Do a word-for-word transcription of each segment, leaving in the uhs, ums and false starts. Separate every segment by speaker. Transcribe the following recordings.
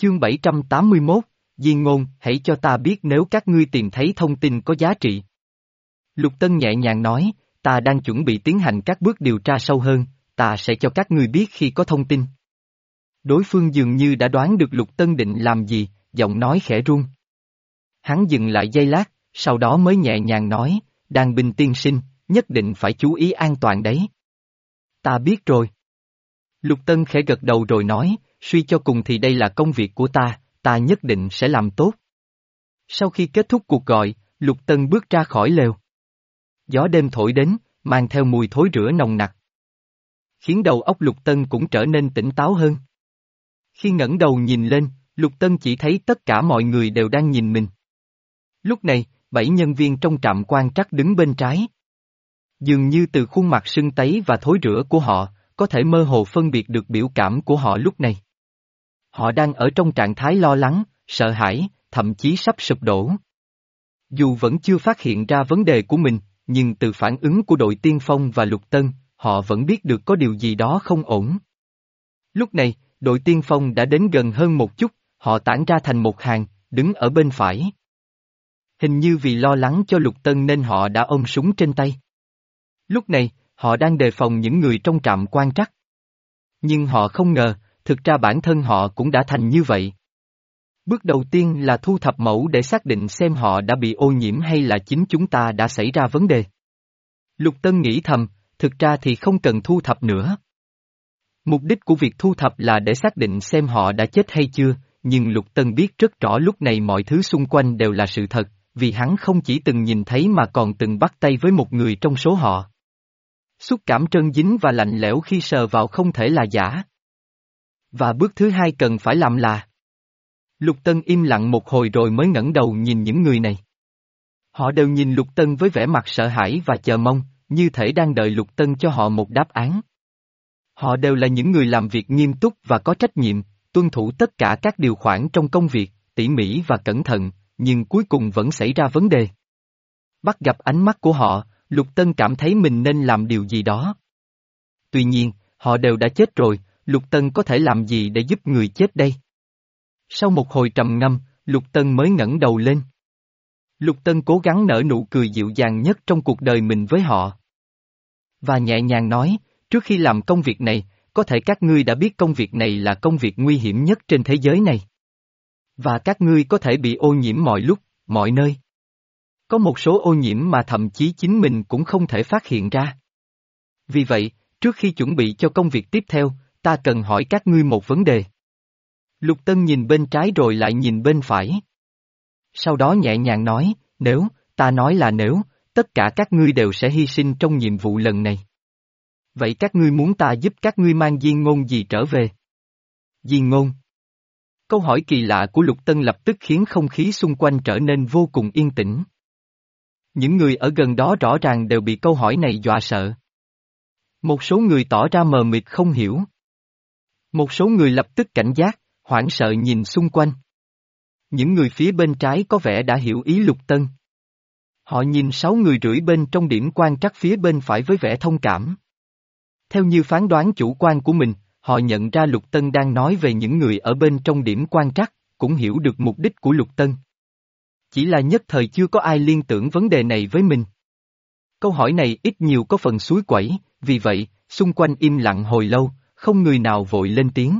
Speaker 1: Chương bảy trăm tám mươi mốt, Diên ngôn, hãy cho ta biết nếu các ngươi tìm thấy thông tin có giá trị. Lục Tân nhẹ nhàng nói, ta đang chuẩn bị tiến hành các bước điều tra sâu hơn, ta sẽ cho các ngươi biết khi có thông tin. Đối phương dường như đã đoán được Lục Tân định làm gì, giọng nói khẽ run. Hắn dừng lại giây lát, sau đó mới nhẹ nhàng nói, Đan binh tiên sinh, nhất định phải chú ý an toàn đấy. Ta biết rồi. Lục Tân khẽ gật đầu rồi nói, suy cho cùng thì đây là công việc của ta, ta nhất định sẽ làm tốt. Sau khi kết thúc cuộc gọi, Lục Tân bước ra khỏi lều. Gió đêm thổi đến, mang theo mùi thối rữa nồng nặc. Khiến đầu óc Lục Tân cũng trở nên tỉnh táo hơn. Khi ngẩng đầu nhìn lên, Lục Tân chỉ thấy tất cả mọi người đều đang nhìn mình. Lúc này, bảy nhân viên trong trạm quan trắc đứng bên trái. Dường như từ khuôn mặt sưng tấy và thối rữa của họ, có thể mơ hồ phân biệt được biểu cảm của họ lúc này. Họ đang ở trong trạng thái lo lắng, sợ hãi, thậm chí sắp sụp đổ. Dù vẫn chưa phát hiện ra vấn đề của mình, nhưng từ phản ứng của đội tiên phong và Lục Tân, họ vẫn biết được có điều gì đó không ổn. Lúc này, đội tiên phong đã đến gần hơn một chút, họ tản ra thành một hàng, đứng ở bên phải. Hình như vì lo lắng cho Lục Tân nên họ đã ôm súng trên tay. Lúc này, họ đang đề phòng những người trong trạm quan trắc. Nhưng họ không ngờ, thực ra bản thân họ cũng đã thành như vậy. Bước đầu tiên là thu thập mẫu để xác định xem họ đã bị ô nhiễm hay là chính chúng ta đã xảy ra vấn đề. Lục Tân nghĩ thầm, thực ra thì không cần thu thập nữa. Mục đích của việc thu thập là để xác định xem họ đã chết hay chưa, nhưng Lục Tân biết rất rõ lúc này mọi thứ xung quanh đều là sự thật, vì hắn không chỉ từng nhìn thấy mà còn từng bắt tay với một người trong số họ. Xúc cảm trơn dính và lạnh lẽo khi sờ vào không thể là giả. Và bước thứ hai cần phải làm là... Lục Tân im lặng một hồi rồi mới ngẩng đầu nhìn những người này. Họ đều nhìn Lục Tân với vẻ mặt sợ hãi và chờ mong, như thể đang đợi Lục Tân cho họ một đáp án. Họ đều là những người làm việc nghiêm túc và có trách nhiệm, tuân thủ tất cả các điều khoản trong công việc, tỉ mỉ và cẩn thận, nhưng cuối cùng vẫn xảy ra vấn đề. Bắt gặp ánh mắt của họ, Lục Tân cảm thấy mình nên làm điều gì đó. Tuy nhiên, họ đều đã chết rồi, Lục Tân có thể làm gì để giúp người chết đây? Sau một hồi trầm ngâm, Lục Tân mới ngẩng đầu lên. Lục Tân cố gắng nở nụ cười dịu dàng nhất trong cuộc đời mình với họ. Và nhẹ nhàng nói, trước khi làm công việc này, có thể các ngươi đã biết công việc này là công việc nguy hiểm nhất trên thế giới này. Và các ngươi có thể bị ô nhiễm mọi lúc, mọi nơi. Có một số ô nhiễm mà thậm chí chính mình cũng không thể phát hiện ra. Vì vậy, trước khi chuẩn bị cho công việc tiếp theo, ta cần hỏi các ngươi một vấn đề. Lục Tân nhìn bên trái rồi lại nhìn bên phải. Sau đó nhẹ nhàng nói, nếu, ta nói là nếu, tất cả các ngươi đều sẽ hy sinh trong nhiệm vụ lần này. Vậy các ngươi muốn ta giúp các ngươi mang Diên ngôn gì trở về? Diên ngôn. Câu hỏi kỳ lạ của Lục Tân lập tức khiến không khí xung quanh trở nên vô cùng yên tĩnh. Những người ở gần đó rõ ràng đều bị câu hỏi này dọa sợ. Một số người tỏ ra mờ mịt không hiểu. Một số người lập tức cảnh giác, hoảng sợ nhìn xung quanh. Những người phía bên trái có vẻ đã hiểu ý Lục Tân. Họ nhìn sáu người rưỡi bên trong điểm quan trắc phía bên phải với vẻ thông cảm. Theo như phán đoán chủ quan của mình, họ nhận ra Lục Tân đang nói về những người ở bên trong điểm quan trắc, cũng hiểu được mục đích của Lục Tân. Chỉ là nhất thời chưa có ai liên tưởng vấn đề này với mình. Câu hỏi này ít nhiều có phần suối quẩy, vì vậy, xung quanh im lặng hồi lâu, không người nào vội lên tiếng.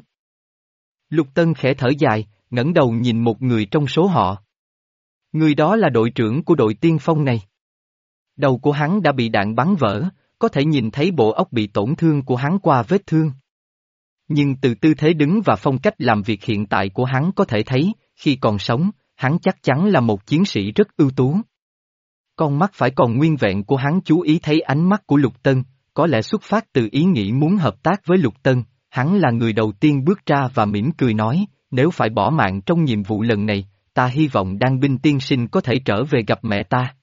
Speaker 1: Lục Tân khẽ thở dài, ngẩng đầu nhìn một người trong số họ. Người đó là đội trưởng của đội tiên phong này. Đầu của hắn đã bị đạn bắn vỡ, có thể nhìn thấy bộ óc bị tổn thương của hắn qua vết thương. Nhưng từ tư thế đứng và phong cách làm việc hiện tại của hắn có thể thấy, khi còn sống, hắn chắc chắn là một chiến sĩ rất ưu tú. Con mắt phải còn nguyên vẹn của hắn chú ý thấy ánh mắt của Lục Tân, có lẽ xuất phát từ ý nghĩ muốn hợp tác với Lục Tân, hắn là người đầu tiên bước ra và mỉm cười nói, nếu phải bỏ mạng trong nhiệm vụ lần này, ta hy vọng Đan binh tiên sinh có thể trở về gặp mẹ ta.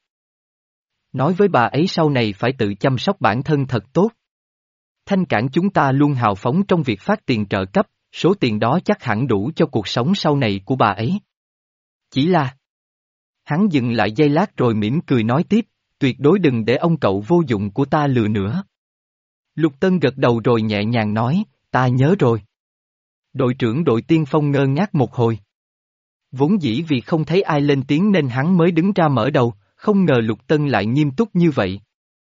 Speaker 1: Nói với bà ấy sau này phải tự chăm sóc bản thân thật tốt. Thanh Cảng chúng ta luôn hào phóng trong việc phát tiền trợ cấp, số tiền đó chắc hẳn đủ cho cuộc sống sau này của bà ấy. Chỉ là... Hắn dừng lại giây lát rồi mỉm cười nói tiếp, tuyệt đối đừng để ông cậu vô dụng của ta lừa nữa. Lục Tân gật đầu rồi nhẹ nhàng nói, ta nhớ rồi. Đội trưởng đội tiên phong ngơ ngác một hồi. Vốn dĩ vì không thấy ai lên tiếng nên hắn mới đứng ra mở đầu, không ngờ Lục Tân lại nghiêm túc như vậy.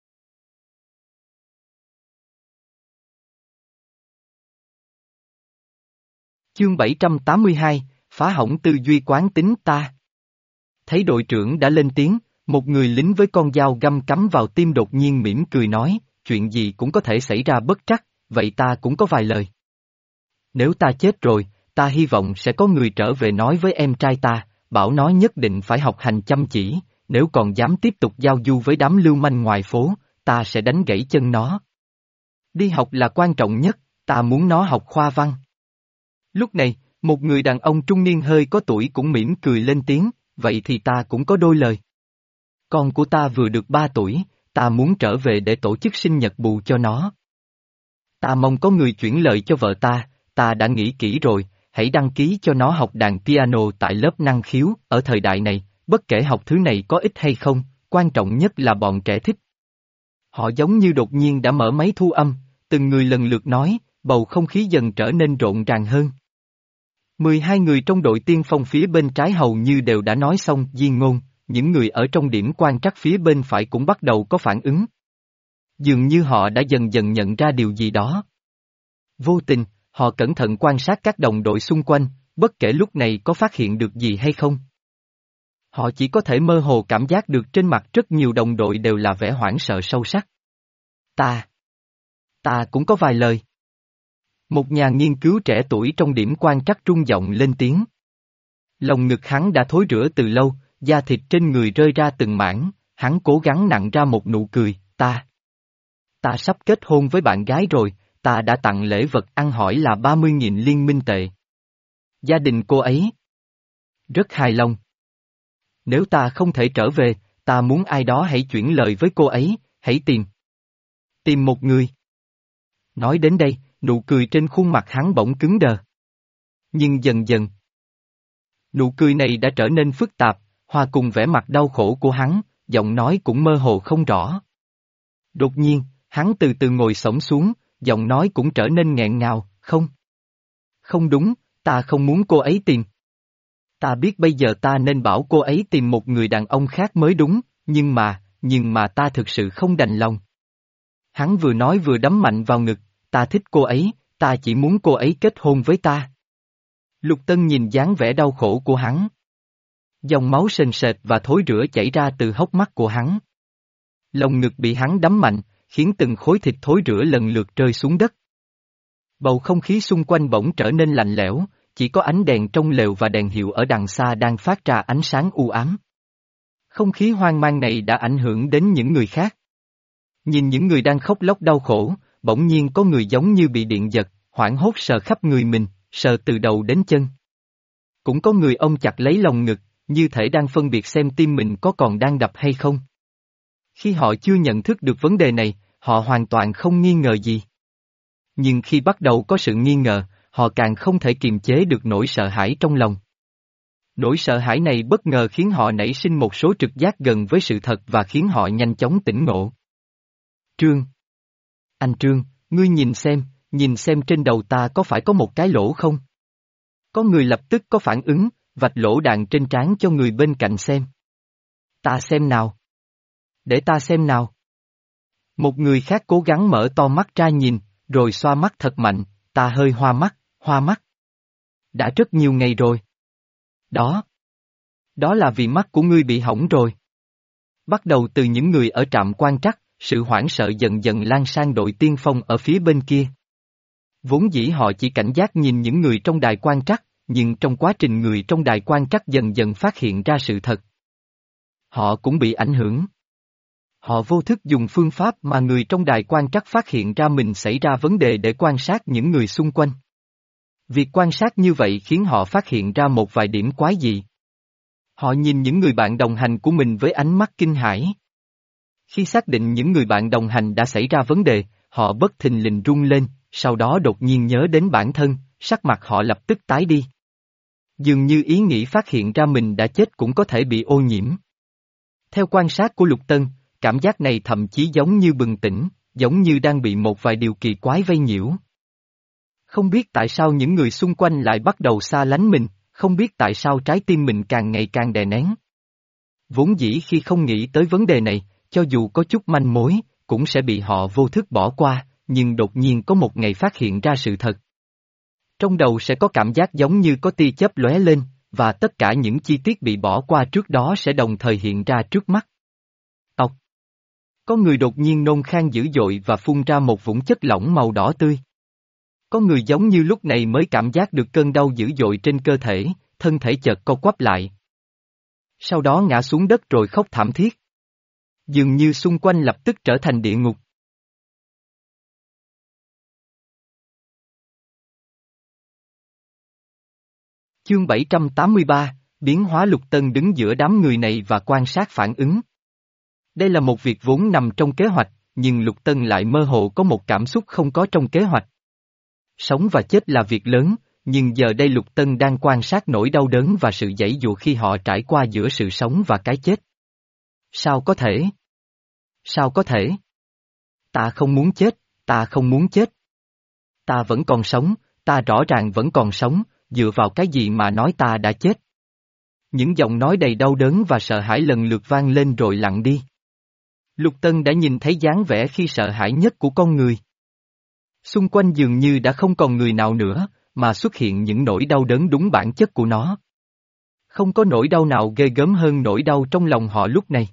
Speaker 1: Chương bảy trăm tám mươi hai, phá hỏng tư duy quán tính ta. Thấy đội trưởng đã lên tiếng, một người lính với con dao găm cắm vào tim đột nhiên mỉm cười nói, chuyện gì cũng có thể xảy ra bất trắc, vậy ta cũng có vài lời. Nếu ta chết rồi, ta hy vọng sẽ có người trở về nói với em trai ta, bảo nó nhất định phải học hành chăm chỉ, nếu còn dám tiếp tục giao du với đám lưu manh ngoài phố, ta sẽ đánh gãy chân nó. Đi học là quan trọng nhất, ta muốn nó học khoa văn. Lúc này, một người đàn ông trung niên hơi có tuổi cũng mỉm cười lên tiếng, vậy thì ta cũng có đôi lời. Con của ta vừa được ba tuổi, ta muốn trở về để tổ chức sinh nhật bù cho nó. Ta mong có người chuyển lời cho vợ ta, ta đã nghĩ kỹ rồi, hãy đăng ký cho nó học đàn piano tại lớp năng khiếu, ở thời đại này, bất kể học thứ này có ích hay không, quan trọng nhất là bọn trẻ thích. Họ giống như đột nhiên đã mở máy thu âm, từng người lần lượt nói, bầu không khí dần trở nên rộn ràng hơn. mười hai người trong đội tiên phong phía bên trái hầu như đều đã nói xong diên ngôn, những người ở trong điểm quan trắc phía bên phải cũng bắt đầu có phản ứng. Dường như họ đã dần dần nhận ra điều gì đó. Vô tình, họ cẩn thận quan sát các đồng đội xung quanh, bất kể lúc này có phát hiện được gì hay không. Họ chỉ có thể mơ hồ cảm giác được trên mặt rất nhiều đồng đội đều là vẻ hoảng sợ sâu sắc. Ta, ta cũng có vài lời. Một nhà nghiên cứu trẻ tuổi trong điểm quan trắc trung giọng lên tiếng. Lồng ngực hắn đã thối rữa từ lâu, da thịt trên người rơi ra từng mảng, hắn cố gắng nặn ra một nụ cười, ta. Ta sắp kết hôn với bạn gái rồi, ta đã tặng lễ vật ăn hỏi là ba mươi nghìn liên minh tệ. Gia đình cô ấy rất hài lòng. Nếu ta không thể trở về, ta muốn ai đó hãy chuyển lời với cô ấy, hãy tìm. Tìm một người. Nói đến đây, nụ cười trên khuôn mặt hắn bỗng cứng đờ. Nhưng dần dần, nụ cười này đã trở nên phức tạp, hòa cùng vẻ mặt đau khổ của hắn, giọng nói cũng mơ hồ không rõ. Đột nhiên, hắn từ từ ngồi xổm xuống, giọng nói cũng trở nên nghẹn ngào, không. Không đúng, ta không muốn cô ấy tìm. Ta biết bây giờ ta nên bảo cô ấy tìm một người đàn ông khác mới đúng, nhưng mà, nhưng mà ta thực sự không đành lòng. Hắn vừa nói vừa đấm mạnh vào ngực, ta thích cô ấy, ta chỉ muốn cô ấy kết hôn với ta. Lục Tân nhìn dáng vẻ đau khổ của hắn. Dòng máu sền sệt và thối rữa chảy ra từ hốc mắt của hắn. Lồng ngực bị hắn đấm mạnh, khiến từng khối thịt thối rữa lần lượt rơi xuống đất. Bầu không khí xung quanh bỗng trở nên lạnh lẽo, chỉ có ánh đèn trong lều và đèn hiệu ở đằng xa đang phát ra ánh sáng u ám. Không khí hoang mang này đã ảnh hưởng đến những người khác. Nhìn những người đang khóc lóc đau khổ, bỗng nhiên có người giống như bị điện giật, hoảng hốt sờ khắp người mình, sờ từ đầu đến chân. Cũng có người ôm chặt lấy lồng ngực, như thể đang phân biệt xem tim mình có còn đang đập hay không. Khi họ chưa nhận thức được vấn đề này, họ hoàn toàn không nghi ngờ gì. Nhưng khi bắt đầu có sự nghi ngờ, họ càng không thể kiềm chế được nỗi sợ hãi trong lòng. Nỗi sợ hãi này bất ngờ khiến họ nảy sinh một số trực giác gần với sự thật và khiến họ nhanh chóng tỉnh ngộ. Trương! Anh Trương, ngươi nhìn xem, nhìn xem trên đầu ta có phải có một cái lỗ không? Có người lập tức có phản ứng, vạch lỗ đạn trên trán cho người bên cạnh xem. Ta xem nào. Để ta xem nào. Một người khác cố gắng mở to mắt ra nhìn, rồi xoa mắt thật mạnh, ta hơi hoa mắt, hoa mắt. Đã rất nhiều ngày rồi. Đó. Đó là vì mắt của ngươi bị hỏng rồi. Bắt đầu từ những người ở trạm quan trắc, sự hoảng sợ dần dần lan sang đội tiên phong ở phía bên kia. Vốn dĩ họ chỉ cảnh giác nhìn những người trong đài quan trắc, nhưng trong quá trình người trong đài quan trắc dần dần phát hiện ra sự thật. Họ cũng bị ảnh hưởng. Họ vô thức dùng phương pháp mà người trong đài quan trắc phát hiện ra mình xảy ra vấn đề để quan sát những người xung quanh. Việc quan sát như vậy khiến họ phát hiện ra một vài điểm quái dị. Họ nhìn những người bạn đồng hành của mình với ánh mắt kinh hãi. Khi xác định những người bạn đồng hành đã xảy ra vấn đề, họ bất thình lình run lên, sau đó đột nhiên nhớ đến bản thân, sắc mặt họ lập tức tái đi. Dường như ý nghĩ phát hiện ra mình đã chết cũng có thể bị ô nhiễm. Theo quan sát của Lục Tân, cảm giác này thậm chí giống như bừng tỉnh, giống như đang bị một vài điều kỳ quái vây nhiễu. Không biết tại sao những người xung quanh lại bắt đầu xa lánh mình, không biết tại sao trái tim mình càng ngày càng đè nén. Vốn dĩ khi không nghĩ tới vấn đề này, cho dù có chút manh mối, cũng sẽ bị họ vô thức bỏ qua, nhưng đột nhiên có một ngày phát hiện ra sự thật. Trong đầu sẽ có cảm giác giống như có tia chớp lóe lên, và tất cả những chi tiết bị bỏ qua trước đó sẽ đồng thời hiện ra trước mắt. Ọc! Có người đột nhiên nôn khan dữ dội và phun ra một vũng chất lỏng màu đỏ tươi. Có người giống như lúc này mới cảm giác được cơn đau dữ dội trên cơ thể, thân thể chợt co quắp lại. Sau đó ngã xuống đất rồi khóc thảm thiết. Dường như xung quanh lập tức trở thành địa ngục. Chương bảy trăm tám mươi ba, biến hóa. Lục Tân đứng giữa đám người này và quan sát phản ứng. Đây là một việc vốn nằm trong kế hoạch, nhưng Lục Tân lại mơ hồ có một cảm xúc không có trong kế hoạch. Sống và chết là việc lớn, nhưng giờ đây Lục Tân đang quan sát nỗi đau đớn và sự giãy giụa khi họ trải qua giữa sự sống và cái chết. Sao có thể? Sao có thể? Ta không muốn chết, ta không muốn chết. Ta vẫn còn sống, ta rõ ràng vẫn còn sống, dựa vào cái gì mà nói ta đã chết? Những giọng nói đầy đau đớn và sợ hãi lần lượt vang lên rồi lặng đi. Lục Tân đã nhìn thấy dáng vẻ khi sợ hãi nhất của con người. Xung quanh dường như đã không còn người nào nữa, mà xuất hiện những nỗi đau đớn đúng bản chất của nó. Không có nỗi đau nào ghê gớm hơn nỗi đau trong lòng họ lúc này.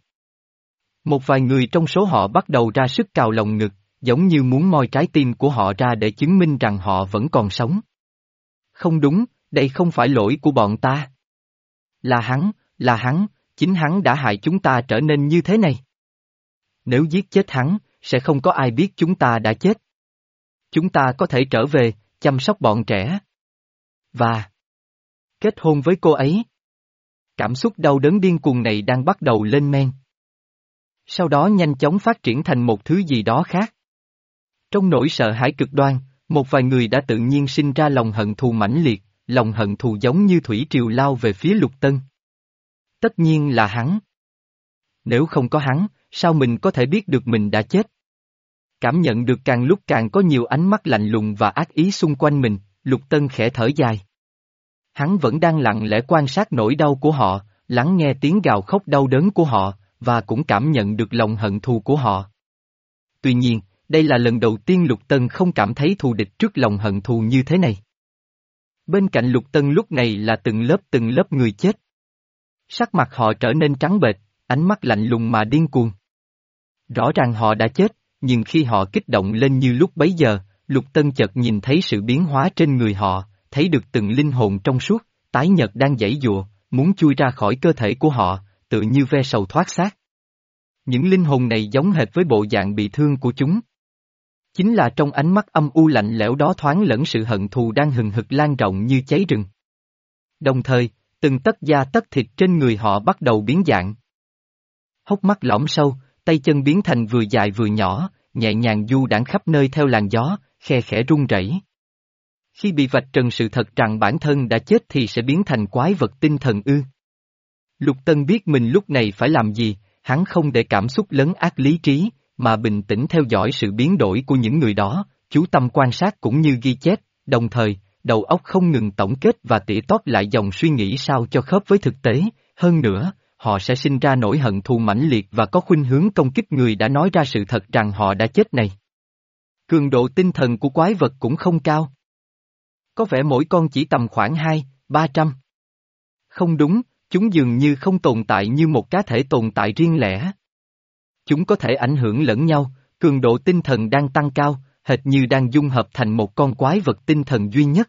Speaker 1: Một vài người trong số họ bắt đầu ra sức cào lồng ngực, giống như muốn moi trái tim của họ ra để chứng minh rằng họ vẫn còn sống. Không đúng, đây không phải lỗi của bọn ta. Là hắn, là hắn, chính hắn đã hại chúng ta trở nên như thế này. Nếu giết chết hắn, sẽ không có ai biết chúng ta đã chết. Chúng ta có thể trở về, chăm sóc bọn trẻ. Và kết hôn với cô ấy. Cảm xúc đau đớn điên cuồng này đang bắt đầu lên men. Sau đó nhanh chóng phát triển thành một thứ gì đó khác. Trong nỗi sợ hãi cực đoan, một vài người đã tự nhiên sinh ra lòng hận thù mãnh liệt, lòng hận thù giống như thủy triều lao về phía Lục Tân. Tất nhiên là hắn. Nếu không có hắn, sao mình có thể biết được mình đã chết? Cảm nhận được càng lúc càng có nhiều ánh mắt lạnh lùng và ác ý xung quanh mình, Lục Tân khẽ thở dài. Hắn vẫn đang lặng lẽ quan sát nỗi đau của họ, lắng nghe tiếng gào khóc đau đớn của họ, và cũng cảm nhận được lòng hận thù của họ. Tuy nhiên, đây là lần đầu tiên Lục Tân không cảm thấy thù địch trước lòng hận thù như thế này. Bên cạnh Lục Tân lúc này là từng lớp từng lớp người chết. Sắc mặt họ trở nên trắng bệch, ánh mắt lạnh lùng mà điên cuồng. Rõ ràng họ đã chết, nhưng khi họ kích động lên như lúc bấy giờ, Lục Tân chợt nhìn thấy sự biến hóa trên người họ, thấy được từng linh hồn trong suốt, tái nhợt đang giãy giụa, muốn chui ra khỏi cơ thể của họ, tự như ve sầu thoát xác. Những linh hồn này giống hệt với bộ dạng bị thương của chúng. Chính là trong ánh mắt âm u lạnh lẽo đó thoáng lẫn sự hận thù đang hừng hực lan rộng như cháy rừng. Đồng thời, từng tấc da tấc thịt trên người họ bắt đầu biến dạng. Hốc mắt lõm sâu, tay chân biến thành vừa dài vừa nhỏ, nhẹ nhàng du đãng khắp nơi theo làn gió, khe khẽ rung rẩy. Khi bị vạch trần sự thật rằng bản thân đã chết thì sẽ biến thành quái vật tinh thần ư. Lục Tân biết mình lúc này phải làm gì, hắn không để cảm xúc lấn át lý trí, mà bình tĩnh theo dõi sự biến đổi của những người đó, chú tâm quan sát cũng như ghi chép, đồng thời, đầu óc không ngừng tổng kết và tỉa tóp lại dòng suy nghĩ sao cho khớp với thực tế, hơn nữa, họ sẽ sinh ra nỗi hận thù mãnh liệt và có khuynh hướng công kích người đã nói ra sự thật rằng họ đã chết này. Cường độ tinh thần của quái vật cũng không cao. Có vẻ mỗi con chỉ tầm khoảng hai, ba trăm. Không đúng, chúng dường như không tồn tại như một cá thể tồn tại riêng lẻ. Chúng có thể ảnh hưởng lẫn nhau, cường độ tinh thần đang tăng cao, hệt như đang dung hợp thành một con quái vật tinh thần duy nhất.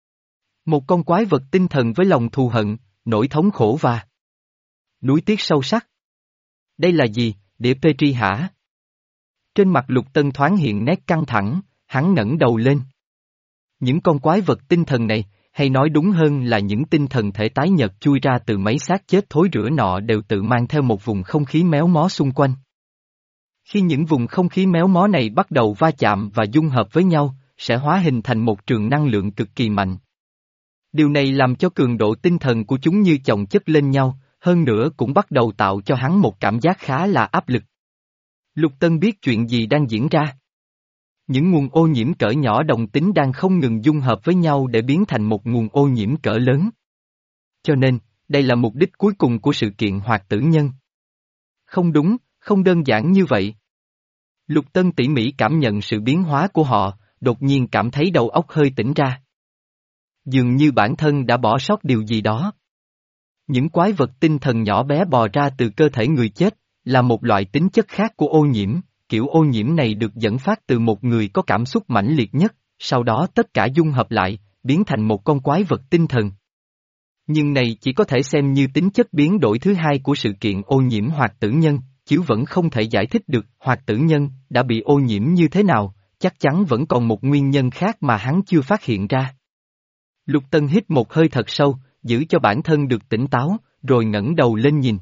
Speaker 1: Một con quái vật tinh thần với lòng thù hận, nỗi thống khổ và nuối tiếc sâu sắc. Đây là gì, đĩa Petri hả? Trên mặt Lục Tân thoáng hiện nét căng thẳng, hắn ngẩng đầu lên. Những con quái vật tinh thần này, hay nói đúng hơn là những tinh thần thể tái nhợt chui ra từ mấy xác chết thối rữa nọ đều tự mang theo một vùng không khí méo mó xung quanh. Khi những vùng không khí méo mó này bắt đầu va chạm và dung hợp với nhau, sẽ hóa hình thành một trường năng lượng cực kỳ mạnh. Điều này làm cho cường độ tinh thần của chúng như chồng chất lên nhau, hơn nữa cũng bắt đầu tạo cho hắn một cảm giác khá là áp lực. Lục Tân biết chuyện gì đang diễn ra. Những nguồn ô nhiễm cỡ nhỏ đồng tính đang không ngừng dung hợp với nhau để biến thành một nguồn ô nhiễm cỡ lớn. Cho nên, đây là mục đích cuối cùng của sự kiện hoạt tử nhân. Không đúng, không đơn giản như vậy. Lục Tân tỉ mỉ cảm nhận sự biến hóa của họ, đột nhiên cảm thấy đầu óc hơi tỉnh ra. Dường như bản thân đã bỏ sót điều gì đó. Những quái vật tinh thần nhỏ bé bò ra từ cơ thể người chết, là một loại tính chất khác của ô nhiễm, kiểu ô nhiễm này được dẫn phát từ một người có cảm xúc mãnh liệt nhất, sau đó tất cả dung hợp lại, biến thành một con quái vật tinh thần. Nhưng này chỉ có thể xem như tính chất biến đổi thứ hai của sự kiện ô nhiễm hoạt tử nhân, chứ vẫn không thể giải thích được hoạt tử nhân đã bị ô nhiễm như thế nào, chắc chắn vẫn còn một nguyên nhân khác mà hắn chưa phát hiện ra. Lục Tân hít một hơi thật sâu, giữ cho bản thân được tỉnh táo, rồi ngẩng đầu lên nhìn.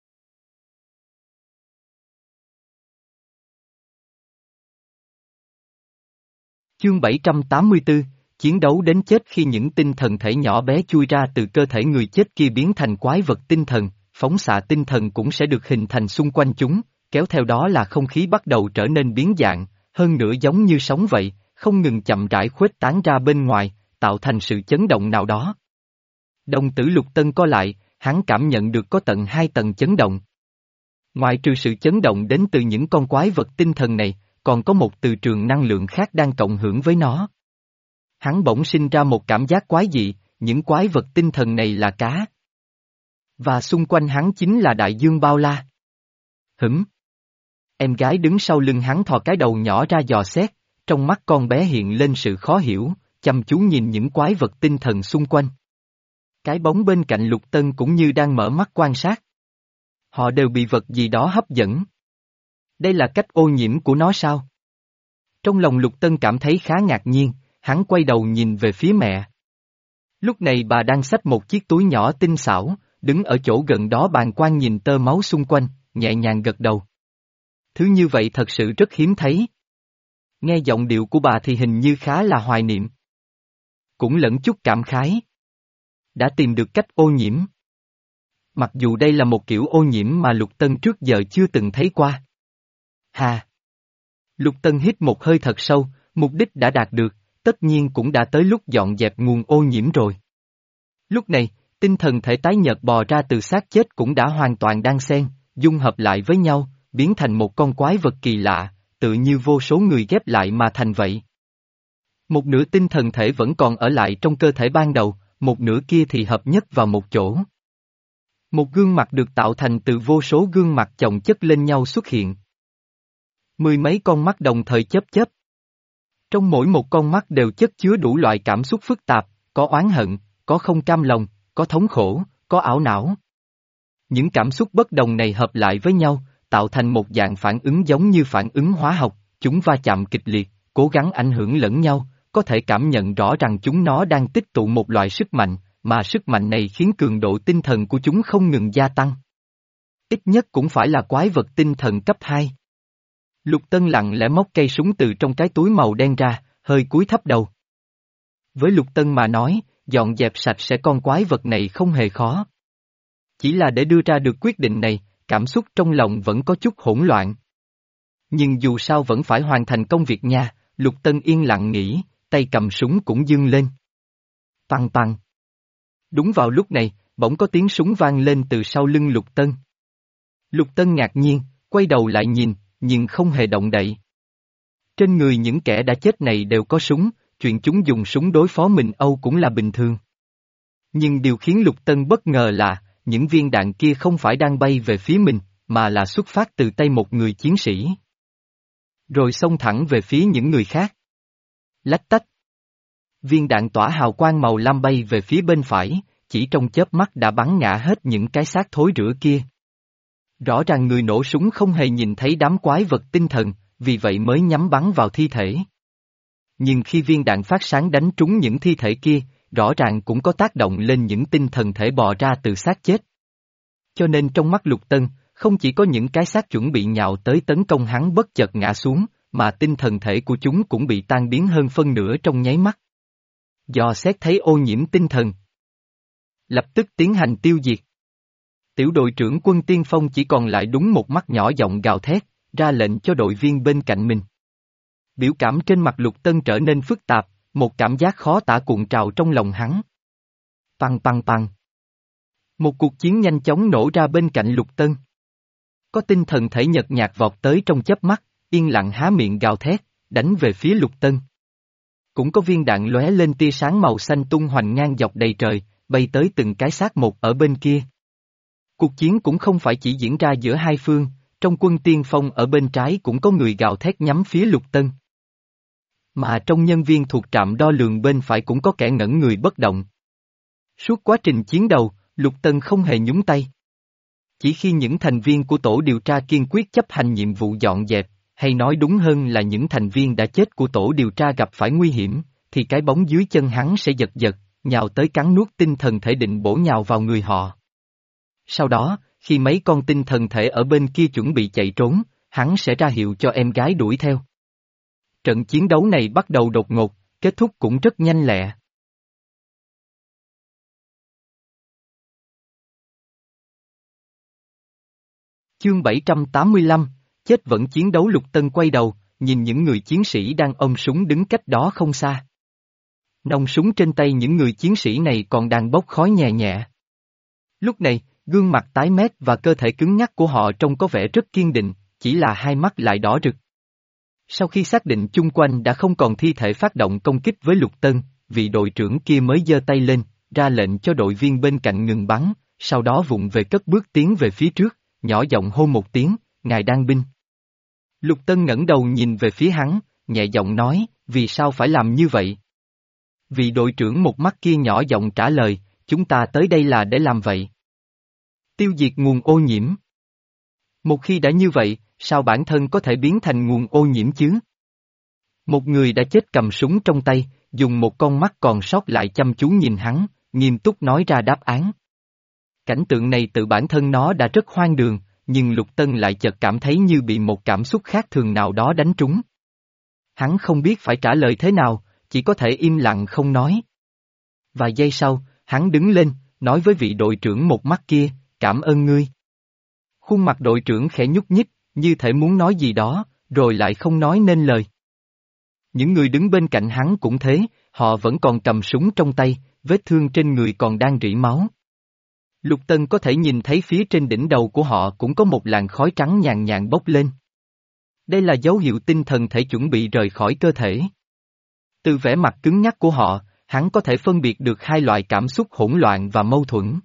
Speaker 1: Chương bảy trăm tám mươi tư, chiến đấu đến chết. Khi những tinh thần thể nhỏ bé chui ra từ cơ thể người chết kia biến thành quái vật tinh thần, phóng xạ tinh thần cũng sẽ được hình thành xung quanh chúng, kéo theo đó là không khí bắt đầu trở nên biến dạng, hơn nữa giống như sóng vậy, không ngừng chậm rãi khuếch tán ra bên ngoài, tạo thành sự chấn động nào đó. Đồng tử Lục Tân co lại, hắn cảm nhận được có tận hai tầng chấn động. Ngoài trừ sự chấn động đến từ những con quái vật tinh thần này, còn có một từ trường năng lượng khác đang cộng hưởng với nó. Hắn bỗng sinh ra một cảm giác quái dị, những quái vật tinh thần này là cá. Và xung quanh hắn chính là đại dương bao la. Hửm. Em gái đứng sau lưng hắn thò cái đầu nhỏ ra dò xét, trong mắt con bé hiện lên sự khó hiểu, chăm chú nhìn những quái vật tinh thần xung quanh. Cái bóng bên cạnh Lục Tân cũng như đang mở mắt quan sát. Họ đều bị vật gì đó hấp dẫn. Đây là cách ô nhiễm của nó sao? Trong lòng Lục Tân cảm thấy khá ngạc nhiên, hắn quay đầu nhìn về phía mẹ. Lúc này bà đang xách một chiếc túi nhỏ tinh xảo, đứng ở chỗ gần đó bàng quan nhìn tơ máu xung quanh, nhẹ nhàng gật đầu. Thứ như vậy thật sự rất hiếm thấy. Nghe giọng điệu của bà thì hình như khá là hoài niệm. Cũng lẫn chút cảm khái. Đã tìm được cách ô nhiễm. Mặc dù đây là một kiểu ô nhiễm mà Lục Tân trước giờ chưa từng thấy qua. Hà! Lục Tân hít một hơi thật sâu, mục đích đã đạt được, tất nhiên cũng đã tới lúc dọn dẹp nguồn ô nhiễm rồi. Lúc này, tinh thần thể tái nhợt bò ra từ xác chết cũng đã hoàn toàn đan xen, dung hợp lại với nhau, biến thành một con quái vật kỳ lạ, tự như vô số người ghép lại mà thành vậy. Một nửa tinh thần thể vẫn còn ở lại trong cơ thể ban đầu, một nửa kia thì hợp nhất vào một chỗ. Một gương mặt được tạo thành từ vô số gương mặt chồng chất lên nhau xuất hiện. Mười mấy con mắt đồng thời chớp chớp. Trong mỗi một con mắt đều chất chứa đủ loại cảm xúc phức tạp, có oán hận, có không cam lòng, có thống khổ, có ảo não. Những cảm xúc bất đồng này hợp lại với nhau, tạo thành một dạng phản ứng giống như phản ứng hóa học, chúng va chạm kịch liệt, cố gắng ảnh hưởng lẫn nhau, có thể cảm nhận rõ rằng chúng nó đang tích tụ một loại sức mạnh, mà sức mạnh này khiến cường độ tinh thần của chúng không ngừng gia tăng. Ít nhất cũng phải là quái vật tinh thần cấp hai. Lục Tân lặng lẽ móc cây súng từ trong cái túi màu đen ra, hơi cúi thấp đầu. Với Lục Tân mà nói, dọn dẹp sạch sẽ con quái vật này không hề khó. Chỉ là để đưa ra được quyết định này, cảm xúc trong lòng vẫn có chút hỗn loạn. Nhưng dù sao vẫn phải hoàn thành công việc nha, Lục Tân yên lặng nghĩ, tay cầm súng cũng dương lên. Tăng tăng. Đúng vào lúc này, bỗng có tiếng súng vang lên từ sau lưng Lục Tân. Lục Tân ngạc nhiên, quay đầu lại nhìn, nhưng không hề động đậy. Trên người những kẻ đã chết này đều có súng, chuyện chúng dùng súng đối phó mình Âu cũng là bình thường. Nhưng điều khiến Lục Tân bất ngờ là, những viên đạn kia không phải đang bay về phía mình, mà là xuất phát từ tay một người chiến sĩ. Rồi xông thẳng về phía những người khác. Lách tách. Viên đạn tỏa hào quang màu lam bay về phía bên phải, chỉ trong chớp mắt đã bắn ngã hết những cái xác thối rữa kia. Rõ ràng người nổ súng không hề nhìn thấy đám quái vật tinh thần, vì vậy mới nhắm bắn vào thi thể. Nhưng khi viên đạn phát sáng đánh trúng những thi thể kia, rõ ràng cũng có tác động lên những tinh thần thể bò ra từ xác chết. Cho nên trong mắt Lục Tân, không chỉ có những cái xác chuẩn bị nhào tới tấn công hắn bất chợt ngã xuống, mà tinh thần thể của chúng cũng bị tan biến hơn phân nửa trong nháy mắt. Dò xét thấy ô nhiễm tinh thần. Lập tức tiến hành tiêu diệt. Tiểu đội trưởng quân tiên phong chỉ còn lại đúng một mắt nhỏ giọng gào thét, ra lệnh cho đội viên bên cạnh mình. Biểu cảm trên mặt Lục Tân trở nên phức tạp, một cảm giác khó tả cuộn trào trong lòng hắn. Păng păng păng. Một cuộc chiến nhanh chóng nổ ra bên cạnh Lục Tân. Có tinh thần thể nhợt nhạt vọt tới trong chớp mắt, yên lặng há miệng gào thét, đánh về phía Lục Tân. Cũng có viên đạn lóe lên tia sáng màu xanh tung hoành ngang dọc đầy trời, bay tới từng cái xác một ở bên kia. Cuộc chiến cũng không phải chỉ diễn ra giữa hai phương, trong quân tiên phong ở bên trái cũng có người gào thét nhắm phía Lục Tân. Mà trong nhân viên thuộc trạm đo lường bên phải cũng có kẻ ngẩn người bất động. Suốt quá trình chiến đấu, Lục Tân không hề nhúng tay. Chỉ khi những thành viên của tổ điều tra kiên quyết chấp hành nhiệm vụ dọn dẹp, hay nói đúng hơn là những thành viên đã chết của tổ điều tra gặp phải nguy hiểm, thì cái bóng dưới chân hắn sẽ giật giật, nhào tới cắn nuốt tinh thần thể định bổ nhào vào người họ. Sau đó, khi mấy con tinh thần thể ở bên kia chuẩn bị chạy trốn, hắn sẽ ra hiệu cho em gái đuổi theo. Trận chiến đấu này bắt đầu đột ngột, kết thúc cũng rất nhanh lẹ. Chương bảy trăm tám mươi lăm, chết vẫn chiến đấu. Lục Tân quay đầu, nhìn những người chiến sĩ đang ôm súng đứng cách đó không xa. Nòng súng trên tay những người chiến sĩ này còn đang bốc khói nhẹ nhẹ. Lúc này, gương mặt tái mét và cơ thể cứng nhắc của họ trông có vẻ rất kiên định, chỉ là hai mắt lại đỏ rực. Sau khi xác định chung quanh đã không còn thi thể phát động công kích với Lục Tân, vị đội trưởng kia mới giơ tay lên, ra lệnh cho đội viên bên cạnh ngừng bắn, sau đó vụng về cất bước tiến về phía trước, nhỏ giọng hô một tiếng, ngài đang binh. Lục Tân ngẩng đầu nhìn về phía hắn, nhẹ giọng nói, vì sao phải làm như vậy? Vị đội trưởng một mắt kia nhỏ giọng trả lời, chúng ta tới đây là để làm vậy. Tiêu diệt nguồn ô nhiễm. Một khi đã như vậy, sao bản thân có thể biến thành nguồn ô nhiễm chứ? Một người đã chết cầm súng trong tay, dùng một con mắt còn sót lại chăm chú nhìn hắn, nghiêm túc nói ra đáp án. Cảnh tượng này tự bản thân nó đã rất hoang đường, nhưng Lục Tân lại chợt cảm thấy như bị một cảm xúc khác thường nào đó đánh trúng. Hắn không biết phải trả lời thế nào, chỉ có thể im lặng không nói. Vài giây sau, hắn đứng lên, nói với vị đội trưởng một mắt kia, cảm ơn ngươi. Khuôn mặt đội trưởng khẽ nhúc nhích, như thể muốn nói gì đó, rồi lại không nói nên lời. Những người đứng bên cạnh hắn cũng thế, họ vẫn còn cầm súng trong tay, vết thương trên người còn đang rỉ máu. Lục Tân có thể nhìn thấy phía trên đỉnh đầu của họ cũng có một làn khói trắng nhàn nhạt bốc lên. Đây là dấu hiệu tinh thần thể chuẩn bị rời khỏi cơ thể. Từ vẻ mặt cứng nhắc của họ, hắn có thể phân biệt được hai loại cảm xúc hỗn loạn và mâu thuẫn.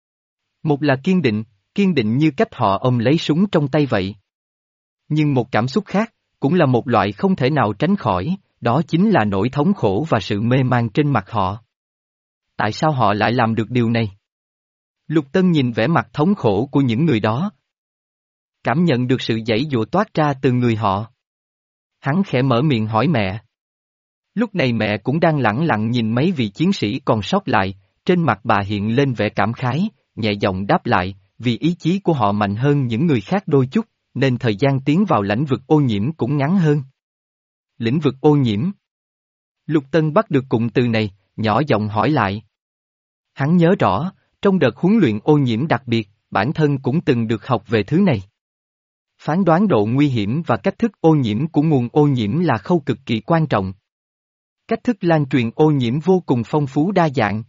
Speaker 1: Một là kiên định, kiên định như cách họ ôm lấy súng trong tay vậy. Nhưng một cảm xúc khác, cũng là một loại không thể nào tránh khỏi, đó chính là nỗi thống khổ và sự mê man trên mặt họ. Tại sao họ lại làm được điều này? Lục Tân nhìn vẻ mặt thống khổ của những người đó. Cảm nhận được sự giãy giụa toát ra từ người họ. Hắn khẽ mở miệng hỏi mẹ. Lúc này mẹ cũng đang lẳng lặng nhìn mấy vị chiến sĩ còn sót lại, trên mặt bà hiện lên vẻ cảm khái, nhẹ giọng đáp lại, vì ý chí của họ mạnh hơn những người khác đôi chút, nên thời gian tiến vào lĩnh vực ô nhiễm cũng ngắn hơn. Lĩnh vực ô nhiễm. Lục Tân bắt được cụm từ này, nhỏ giọng hỏi lại. Hắn nhớ rõ, trong đợt huấn luyện ô nhiễm đặc biệt, bản thân cũng từng được học về thứ này. Phán đoán độ nguy hiểm và cách thức ô nhiễm của nguồn ô nhiễm là khâu cực kỳ quan trọng. Cách thức lan truyền ô nhiễm vô cùng phong phú đa dạng.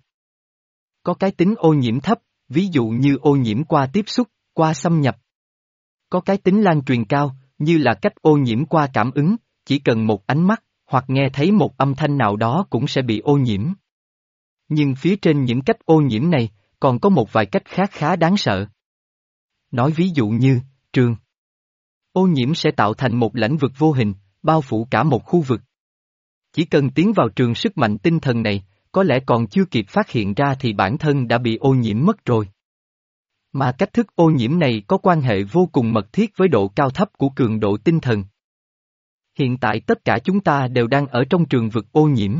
Speaker 1: Có cái tính ô nhiễm thấp, ví dụ như ô nhiễm qua tiếp xúc, qua xâm nhập. Có cái tính lan truyền cao, như là cách ô nhiễm qua cảm ứng, chỉ cần một ánh mắt, hoặc nghe thấy một âm thanh nào đó cũng sẽ bị ô nhiễm. Nhưng phía trên những cách ô nhiễm này, còn có một vài cách khác khá đáng sợ. Nói ví dụ như, trường. Ô nhiễm sẽ tạo thành một lãnh vực vô hình, bao phủ cả một khu vực. Chỉ cần tiến vào trường sức mạnh tinh thần này, có lẽ còn chưa kịp phát hiện ra thì bản thân đã bị ô nhiễm mất rồi. Mà cách thức ô nhiễm này có quan hệ vô cùng mật thiết với độ cao thấp của cường độ tinh thần. Hiện tại tất cả chúng ta đều đang ở trong trường vực ô nhiễm.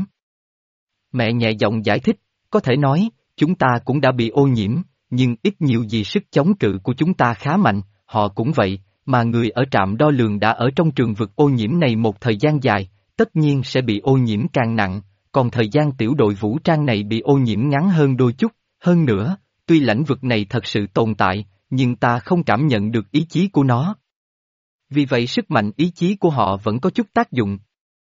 Speaker 1: Mẹ nhẹ giọng giải thích, có thể nói, chúng ta cũng đã bị ô nhiễm, nhưng ít nhiều gì sức chống cự của chúng ta khá mạnh, họ cũng vậy, mà người ở trạm đo lường đã ở trong trường vực ô nhiễm này một thời gian dài, tất nhiên sẽ bị ô nhiễm càng nặng, còn thời gian tiểu đội vũ trang này bị ô nhiễm ngắn hơn đôi chút, hơn nữa, tuy lãnh vực này thật sự tồn tại, nhưng ta không cảm nhận được ý chí của nó. Vì vậy sức mạnh ý chí của họ vẫn có chút tác dụng.